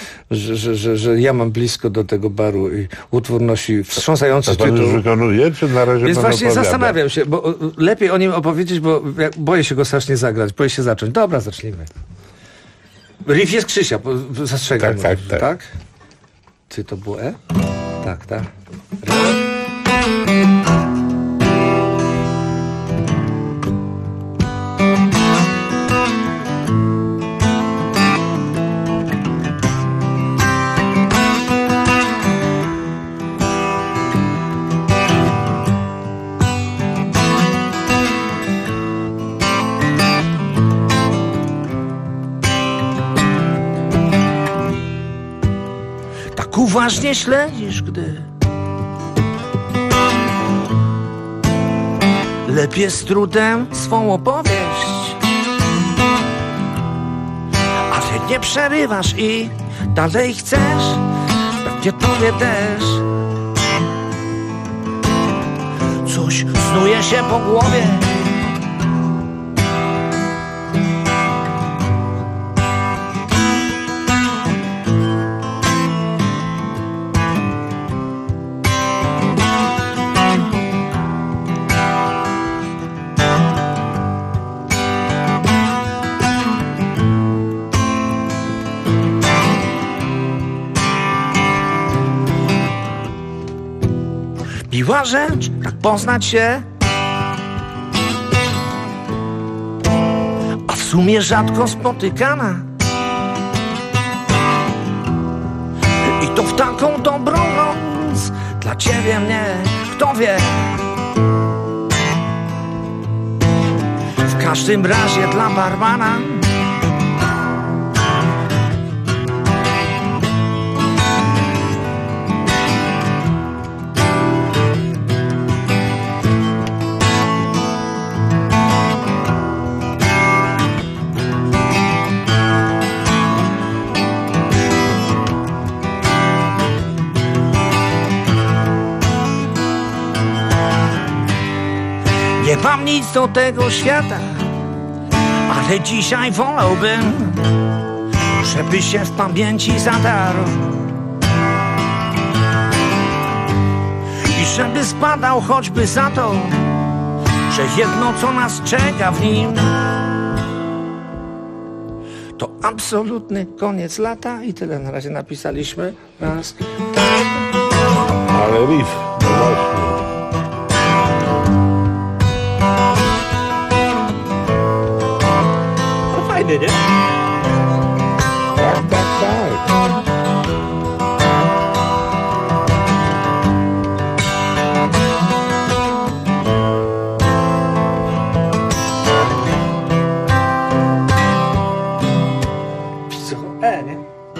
że ja mam blisko do tego baru i utwór nosi wstrząsający tytuł. Pan już wykonuje, czy na razie Więc pan właśnie opowiada? zastanawiam się, bo lepiej o nim opowiedzieć, bo boję się go strasznie zagrać, boję się zacząć. Dobra, zacznijmy. Riff jest Krzysia, zastrzegam. Tak? Czy to było E? Tak. Tak uważnie śledzisz, gdy lepiej z trudem swą opowieść, ale nie przerywasz i dalej chcesz, pewnie tobie też coś snuje się po głowie. Miła rzecz, tak poznać się, a w sumie rzadko spotykana. I to w taką dobrą noc, dla ciebie mnie, kto wie. W każdym razie dla barmana mam nic do tego świata, ale dzisiaj wolałbym, żeby się w pamięci zatarł i żeby spadał choćby za to, że jedno co nas czeka w nim to absolutny koniec lata. I tyle na razie napisaliśmy. Raz. Ale riff, no właśnie. No fajny, nie? Tak, tak, tak. Nie?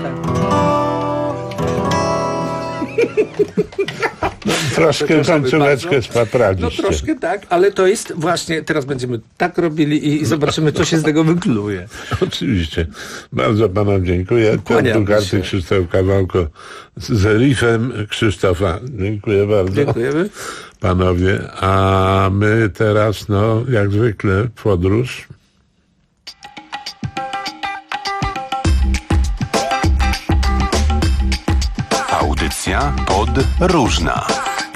No, troszkę końcóweczkę spapraliście. No troszkę tak, ale to jest właśnie, teraz będziemy tak robili i zobaczymy, co się z tego wykluje. Oczywiście. Bardzo panom dziękuję. Kłaniam Piotr się. Krzysztof Kawałko z riffem Krzysztofa. Dziękuję bardzo. Dziękujemy. Panowie. A my teraz, no, jak zwykle, podróż. Audycja podróżna.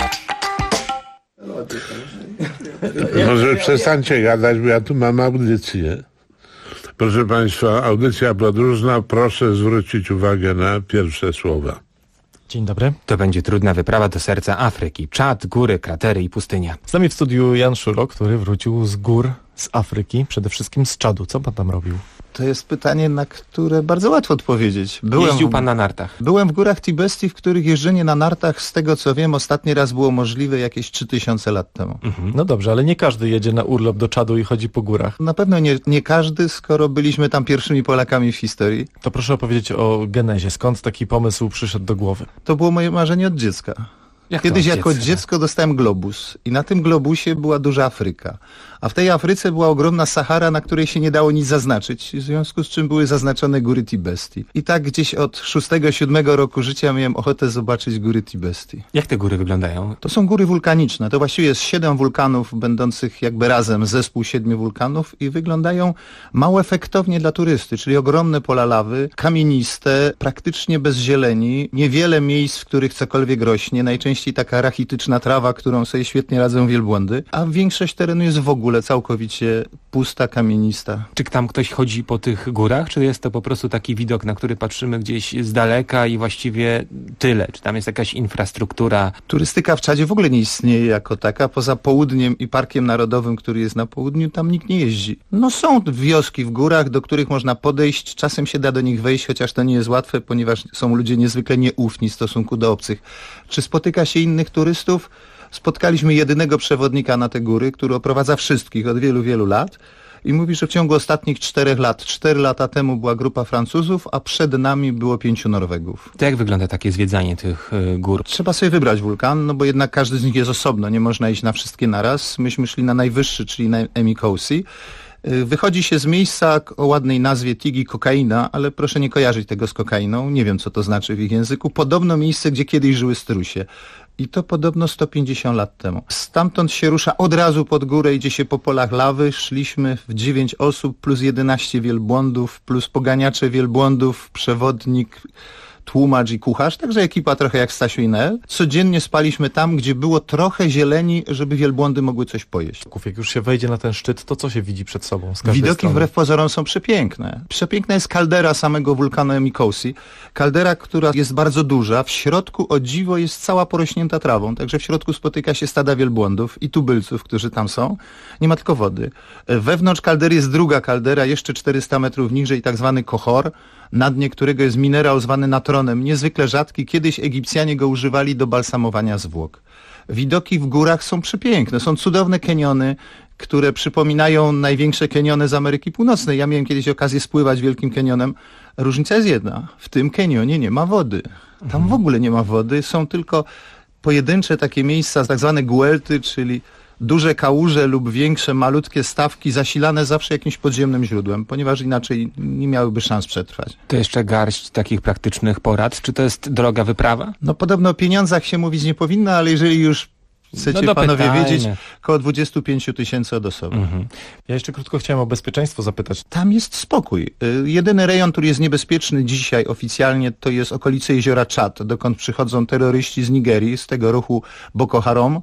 Może przestańcie gadać, bo ja tu mam audycję. Proszę Państwa, audycja podróżna. Proszę zwrócić uwagę na pierwsze słowa. Dzień dobry. To będzie trudna wyprawa do serca Afryki. Czad, góry, kratery i pustynia. Z nami w studiu Jan Szuro, który wrócił z gór, z Afryki, przede wszystkim z Czadu. Co pan tam robił? To jest pytanie, na które bardzo łatwo odpowiedzieć. Jeździł pan na nartach? Byłem w górach Tibestii, w których jeżdżenie na nartach, z tego co wiem, ostatni raz było możliwe jakieś 3000 lat temu. No dobrze, ale nie każdy jedzie na urlop do Czadu i chodzi po górach. Na pewno nie każdy, skoro byliśmy tam pierwszymi Polakami w historii. To proszę opowiedzieć o genezie. Skąd taki pomysł przyszedł do głowy? To było moje marzenie od dziecka. Kiedyś jako dziecko dostałem globus i na tym globusie była duża Afryka. A w tej Afryce była ogromna Sahara, na której się nie dało nic zaznaczyć, w związku z czym były zaznaczone góry Tibestii. I tak gdzieś od 6-7 roku życia miałem ochotę zobaczyć góry Tibestii. Jak te góry wyglądają? To są góry wulkaniczne. To właściwie jest 7 wulkanów będących jakby razem, zespół 7 wulkanów i wyglądają mało efektownie dla turysty, czyli ogromne pola lawy, kamieniste, praktycznie bez zieleni, niewiele miejsc, w których cokolwiek rośnie, najczęściej taka rachityczna trawa, którą sobie świetnie radzą wielbłądy, a większość terenu jest w ogóle całkowicie pusta, kamienista. Czy tam ktoś chodzi po tych górach, czy jest to po prostu taki widok, na który patrzymy gdzieś z daleka i właściwie tyle? Czy tam jest jakaś infrastruktura? Turystyka w Czadzie w ogóle nie istnieje jako taka, poza południem i Parkiem Narodowym, który jest na południu, tam nikt nie jeździ. No są wioski w górach, do których można podejść, czasem się da do nich wejść, chociaż to nie jest łatwe, ponieważ są ludzie niezwykle nieufni w stosunku do obcych. Czy spotyka się innych turystów? Spotkaliśmy jedynego przewodnika na te góry, który oprowadza wszystkich od wielu, wielu lat i mówi, że w ciągu ostatnich 4 lat, 4 lata temu była grupa Francuzów, a przed nami było 5 Norwegów. To jak wygląda takie zwiedzanie tych gór? Trzeba sobie wybrać wulkan, no bo jednak każdy z nich jest osobno, nie można iść na wszystkie naraz. Myśmy szli na najwyższy, czyli na Emikosi. Wychodzi się z miejsca o ładnej nazwie Tigi Kokaina, ale proszę nie kojarzyć tego z kokainą, nie wiem co to znaczy w ich języku. Podobno miejsce, gdzie kiedyś żyły strusie. I to podobno 150 lat temu. Stamtąd się rusza od razu pod górę, idzie się po polach lawy. Szliśmy w 9 osób, plus 11 wielbłądów, plus poganiacze wielbłądów, przewodnik, tłumacz i kucharz, także ekipa trochę jak Stasiu i Nel. Codziennie spaliśmy tam, gdzie było trochę zieleni, żeby wielbłądy mogły coś pojeść. Jak już się wejdzie na ten szczyt, to co się widzi przed sobą? Widoki wbrew pozorom są przepiękne. Przepiękna jest kaldera samego wulkanu Emikosi. Kaldera, która jest bardzo duża. W środku, o dziwo, jest cała porośnięta trawą, także w środku spotyka się stada wielbłądów i tubylców, którzy tam są. Nie ma tylko wody. Wewnątrz kaldery jest druga kaldera, jeszcze 400 metrów niżej, tak zwany kohor, na dnie którego jest minerał zwany natronem, niezwykle rzadki. Kiedyś Egipcjanie go używali do balsamowania zwłok. Widoki w górach są przepiękne, są cudowne keniony, które przypominają największe keniony z Ameryki Północnej. Ja miałem kiedyś okazję spływać Wielkim Kenionem. Różnica jest jedna, w tym kenionie nie ma wody. Tam w ogóle nie ma wody, są tylko pojedyncze takie miejsca, tak zwane guelty, czyli duże kałuże lub większe, malutkie stawki zasilane zawsze jakimś podziemnym źródłem, ponieważ inaczej nie miałyby szans przetrwać. To jeszcze garść takich praktycznych porad. Czy to jest droga wyprawa? No podobno o pieniądzach się mówić nie powinno, ale jeżeli już chcecie panowie wiedzieć, około 25 000 od osoby. Ja jeszcze krótko chciałem o bezpieczeństwo zapytać. Tam jest spokój. Jedyny rejon, który jest niebezpieczny dzisiaj oficjalnie, to jest okolice jeziora Czad, dokąd przychodzą terroryści z Nigerii, z tego ruchu Boko Haram.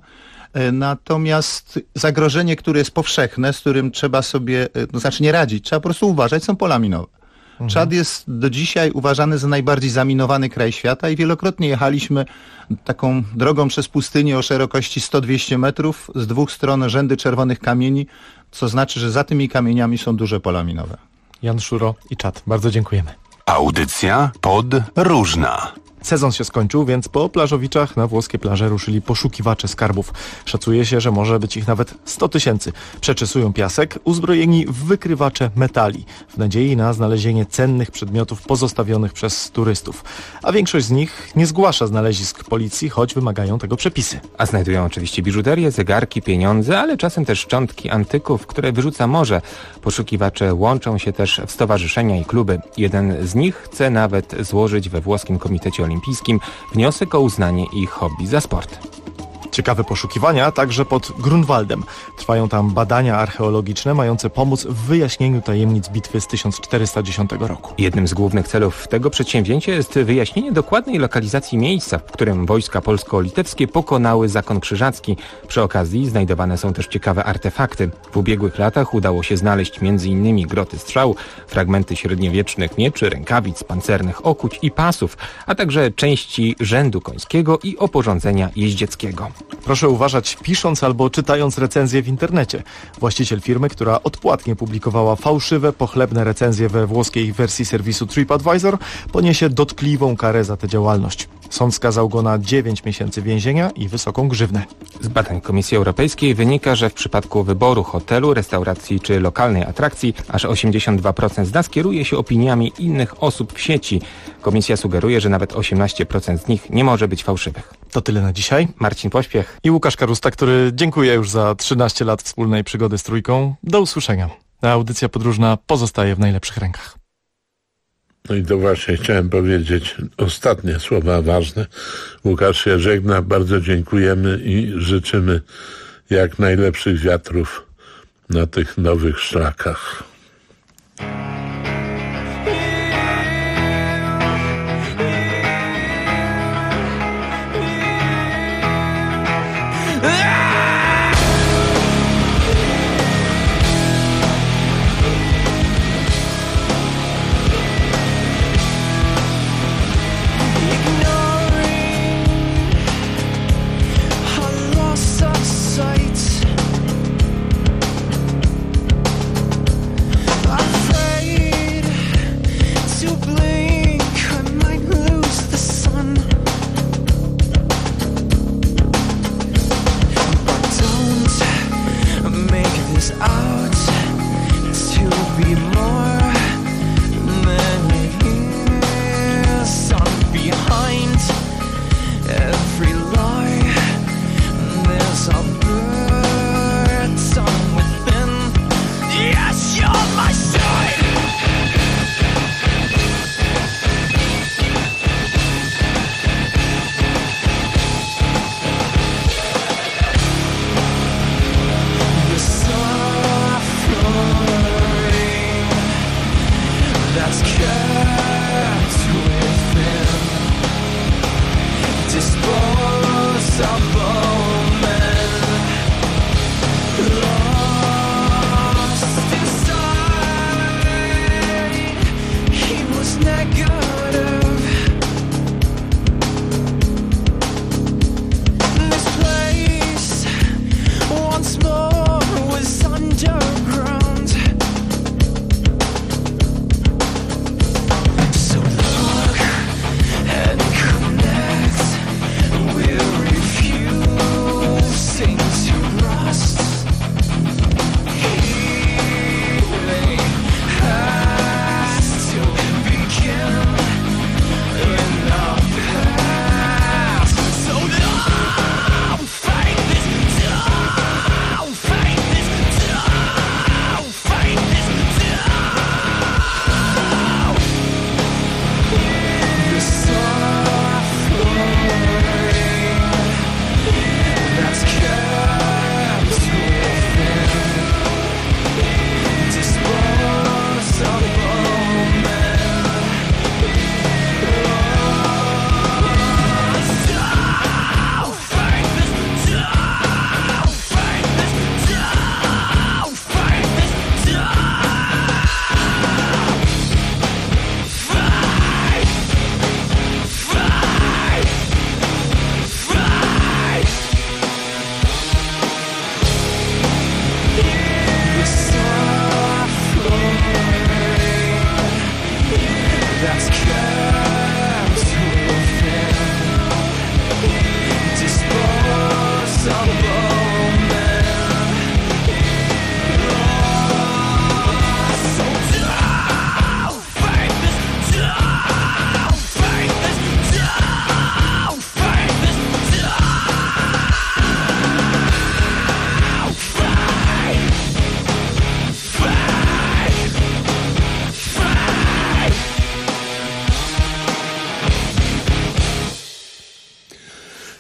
Natomiast zagrożenie, które jest powszechne, z którym trzeba sobie, nie radzić, trzeba po prostu uważać, są pola minowe. Czad jest do dzisiaj uważany za najbardziej zaminowany kraj świata i wielokrotnie jechaliśmy taką drogą przez pustynię o szerokości 100-200 metrów, z dwóch stron rzędy czerwonych kamieni, co znaczy, że za tymi kamieniami są duże pola minowe. Jan Szuro i Czad, bardzo dziękujemy. Audycja podróżna. Sezon się skończył, więc po plażowiczach na włoskie plaże ruszyli poszukiwacze skarbów. Szacuje się, że może być ich nawet 100 000. Przeczesują piasek, uzbrojeni w wykrywacze metali, w nadziei na znalezienie cennych przedmiotów pozostawionych przez turystów. A większość z nich nie zgłasza znalezisk policji, choć wymagają tego przepisy. A znajdują oczywiście biżuterię, zegarki, pieniądze, ale czasem też szczątki antyków, które wyrzuca morze. Poszukiwacze łączą się też w stowarzyszenia i kluby. Jeden z nich chce nawet złożyć we włoskim Komitecie Olimpijskim wniosek o uznanie ich hobby za sport. Ciekawe poszukiwania także pod Grunwaldem. Trwają tam badania archeologiczne mające pomóc w wyjaśnieniu tajemnic bitwy z 1410 roku. Jednym z głównych celów tego przedsięwzięcia jest wyjaśnienie dokładnej lokalizacji miejsca, w którym wojska polsko-litewskie pokonały Zakon Krzyżacki. Przy okazji znajdowane są też ciekawe artefakty. W ubiegłych latach udało się znaleźć m.in. groty strzał, fragmenty średniowiecznych mieczy, rękawic, pancernych okuć i pasów, a także części rzędu końskiego i oporządzenia jeździeckiego. Proszę uważać, pisząc albo czytając recenzje w internecie. Właściciel firmy, która odpłatnie publikowała fałszywe, pochlebne recenzje we włoskiej wersji serwisu TripAdvisor, poniesie dotkliwą karę za tę działalność. Sąd skazał go na 9 miesięcy więzienia i wysoką grzywnę. Z badań Komisji Europejskiej wynika, że w przypadku wyboru hotelu, restauracji czy lokalnej atrakcji aż 82% z nas kieruje się opiniami innych osób w sieci. Komisja sugeruje, że nawet 18% z nich nie może być fałszywych. To tyle na dzisiaj. Marcin Pośpiech i Łukasz Karusta, który dziękuję już za 13 lat wspólnej przygody z Trójką. Do usłyszenia. A audycja podróżna pozostaje w najlepszych rękach. No i to właśnie chciałem powiedzieć ostatnie słowa ważne. Łukasz się żegna, bardzo dziękujemy i życzymy jak najlepszych wiatrów na tych nowych szlakach.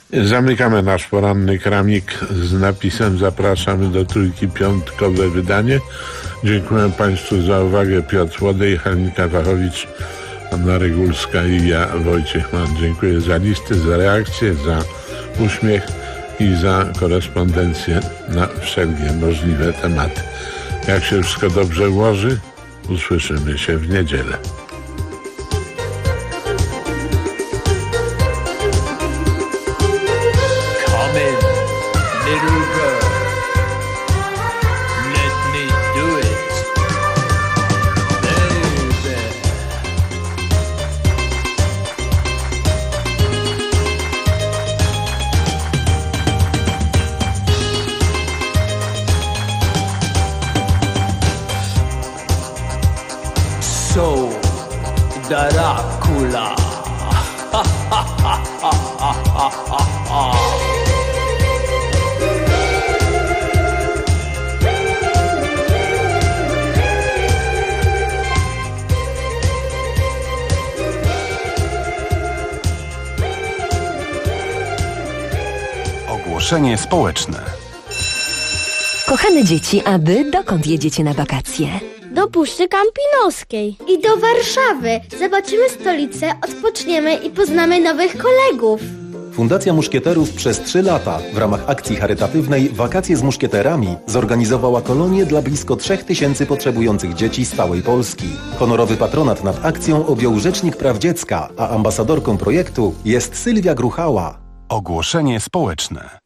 Zamykamy nasz poranny kramik z napisem zapraszamy do Trójki, piątkowe wydanie. Dziękuję Państwu za uwagę. Piotr Łodej, Halina Wachowicz, Anna Regulska i ja, Wojciech Mann. Dziękuję za listy, za reakcje, za uśmiech i za korespondencję na wszelkie możliwe tematy. Jak się wszystko dobrze ułoży, usłyszymy się w niedzielę. So, Dracula. Ogłoszenie społeczne. Kochane dzieci, a wy dokąd jedziecie na wakacje? Do Puszczy Kampinoskiej i do Warszawy. Zobaczymy stolicę, odpoczniemy i poznamy nowych kolegów. Fundacja Muszkieterów przez 3 lata w ramach akcji charytatywnej Wakacje z Muszkieterami zorganizowała kolonię dla blisko 3000 potrzebujących dzieci z całej Polski. Honorowy patronat nad akcją objął Rzecznik Praw Dziecka, a ambasadorką projektu jest Sylwia Gruchała. Ogłoszenie społeczne.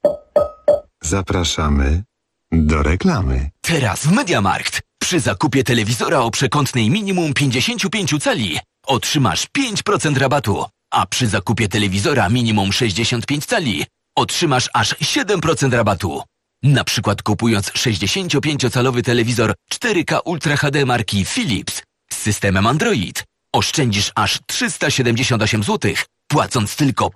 Zapraszamy do reklamy. Teraz w MediaMarkt przy zakupie telewizora o przekątnej minimum 55 cali otrzymasz 5% rabatu, a przy zakupie telewizora minimum 65 cali otrzymasz aż 7% rabatu. Na przykład kupując 65-calowy telewizor 4K Ultra HD marki Philips z systemem Android oszczędzisz aż 378 zł, płacąc tylko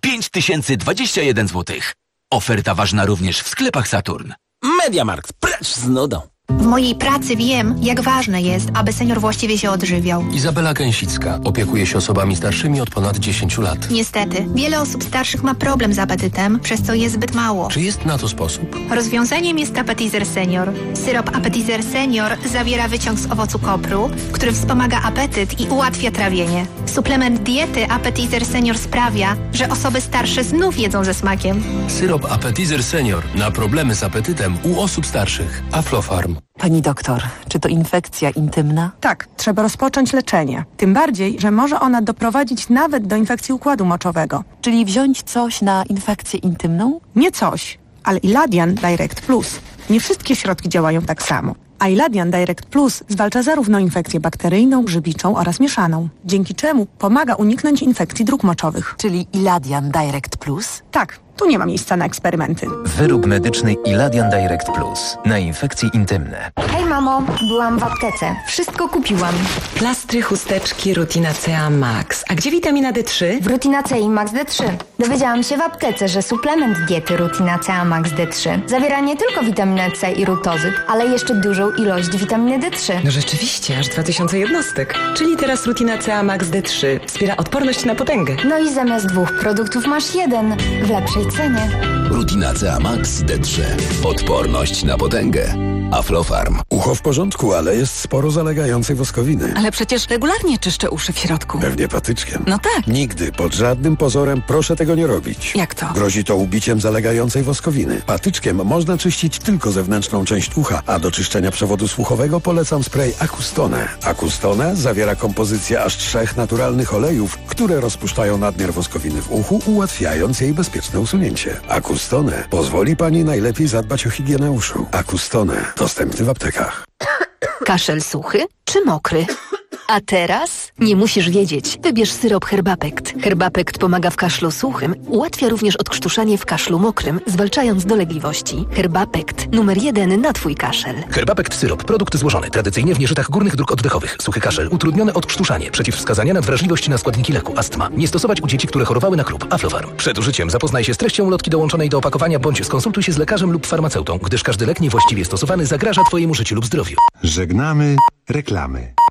5021 zł. Oferta ważna również w sklepach Saturn. MediaMarkt, precz z nudą. W mojej pracy wiem, jak ważne jest, aby senior właściwie się odżywiał. Izabela Gęsicka opiekuje się osobami starszymi od ponad 10 lat. Niestety, wiele osób starszych ma problem z apetytem, przez co je zbyt mało. Czy jest na to sposób? Rozwiązaniem jest Appetizer Senior. Syrop Appetizer Senior zawiera wyciąg z owocu kopru, który wspomaga apetyt i ułatwia trawienie. Suplement diety Appetizer Senior sprawia, że osoby starsze znów jedzą ze smakiem. Syrop Appetizer Senior na problemy z apetytem u osób starszych. Aflofarm. Pani doktor, czy to infekcja intymna? Tak, trzeba rozpocząć leczenie. Tym bardziej, że może ona doprowadzić nawet do infekcji układu moczowego. Czyli wziąć coś na infekcję intymną? Nie coś, ale Iladian Direct Plus. Nie wszystkie środki działają tak samo. A Iladian Direct Plus zwalcza zarówno infekcję bakteryjną, grzybiczą oraz mieszaną, dzięki czemu pomaga uniknąć infekcji dróg moczowych. Czyli Iladian Direct Plus? Tak, tu nie ma miejsca na eksperymenty. Wyrób medyczny Iladian Direct Plus na infekcje intymne. Hej mamo, byłam w aptece. Wszystko kupiłam. Plastry, chusteczki, Rutinacea Max. A gdzie witamina D3? W Rutinacei Max D3. Dowiedziałam się w aptece, że suplement diety Rutinacea Max D3 zawiera nie tylko witaminę C i rutozyt, ale jeszcze dużą ilość witaminy D3. No rzeczywiście, aż 2000 jednostek. Czyli teraz Rutinacea Max D3 wspiera odporność na potęgę. No i zamiast 2 produktów masz 1 w lepszej cenie. Rutinacea Max D3. Odporność na potęgę. Aflofarm. Ucho w porządku, ale jest sporo zalegającej woskowiny. Ale przecież regularnie czyszczę uszy w środku. Pewnie patyczkiem. No tak. Nigdy, pod żadnym pozorem proszę tego nie robić. Jak to? Grozi to ubiciem zalegającej woskowiny. Patyczkiem można czyścić tylko zewnętrzną część ucha, a do czyszczenia przewodu słuchowego polecam spray Acustone. Acustone zawiera kompozycję aż 3 naturalnych olejów, które rozpuszczają nadmiar woskowiny w uchu, ułatwiając jej bezpieczne usunięcie. Acustone pozwoli Pani najlepiej zadbać o higienę uszu. Acustone. Dostępny w aptekach. Kaszel suchy czy mokry? A teraz nie musisz wiedzieć. Wybierz syrop Herbapekt. Herbapekt pomaga w kaszlu suchym, ułatwia również odkrztuszanie w kaszlu mokrym, zwalczając dolegliwości. Herbapekt, numer 1 na Twój kaszel. Herbapekt syrop. Produkt złożony tradycyjnie w nieżytach górnych dróg oddechowych. Suchy kaszel, utrudnione odkrztuszanie, przeciwwskazania na wrażliwość na składniki leku, astma. Nie stosować u dzieci, które chorowały na KRUP. Aflofarm. Przed użyciem zapoznaj się z treścią ulotki dołączonej do opakowania bądź skonsultuj się z lekarzem lub farmaceutą, gdyż każdy lek niewłaściwie stosowany zagraża Twojemu życiu lub zdrowiu. Żegnamy reklamy.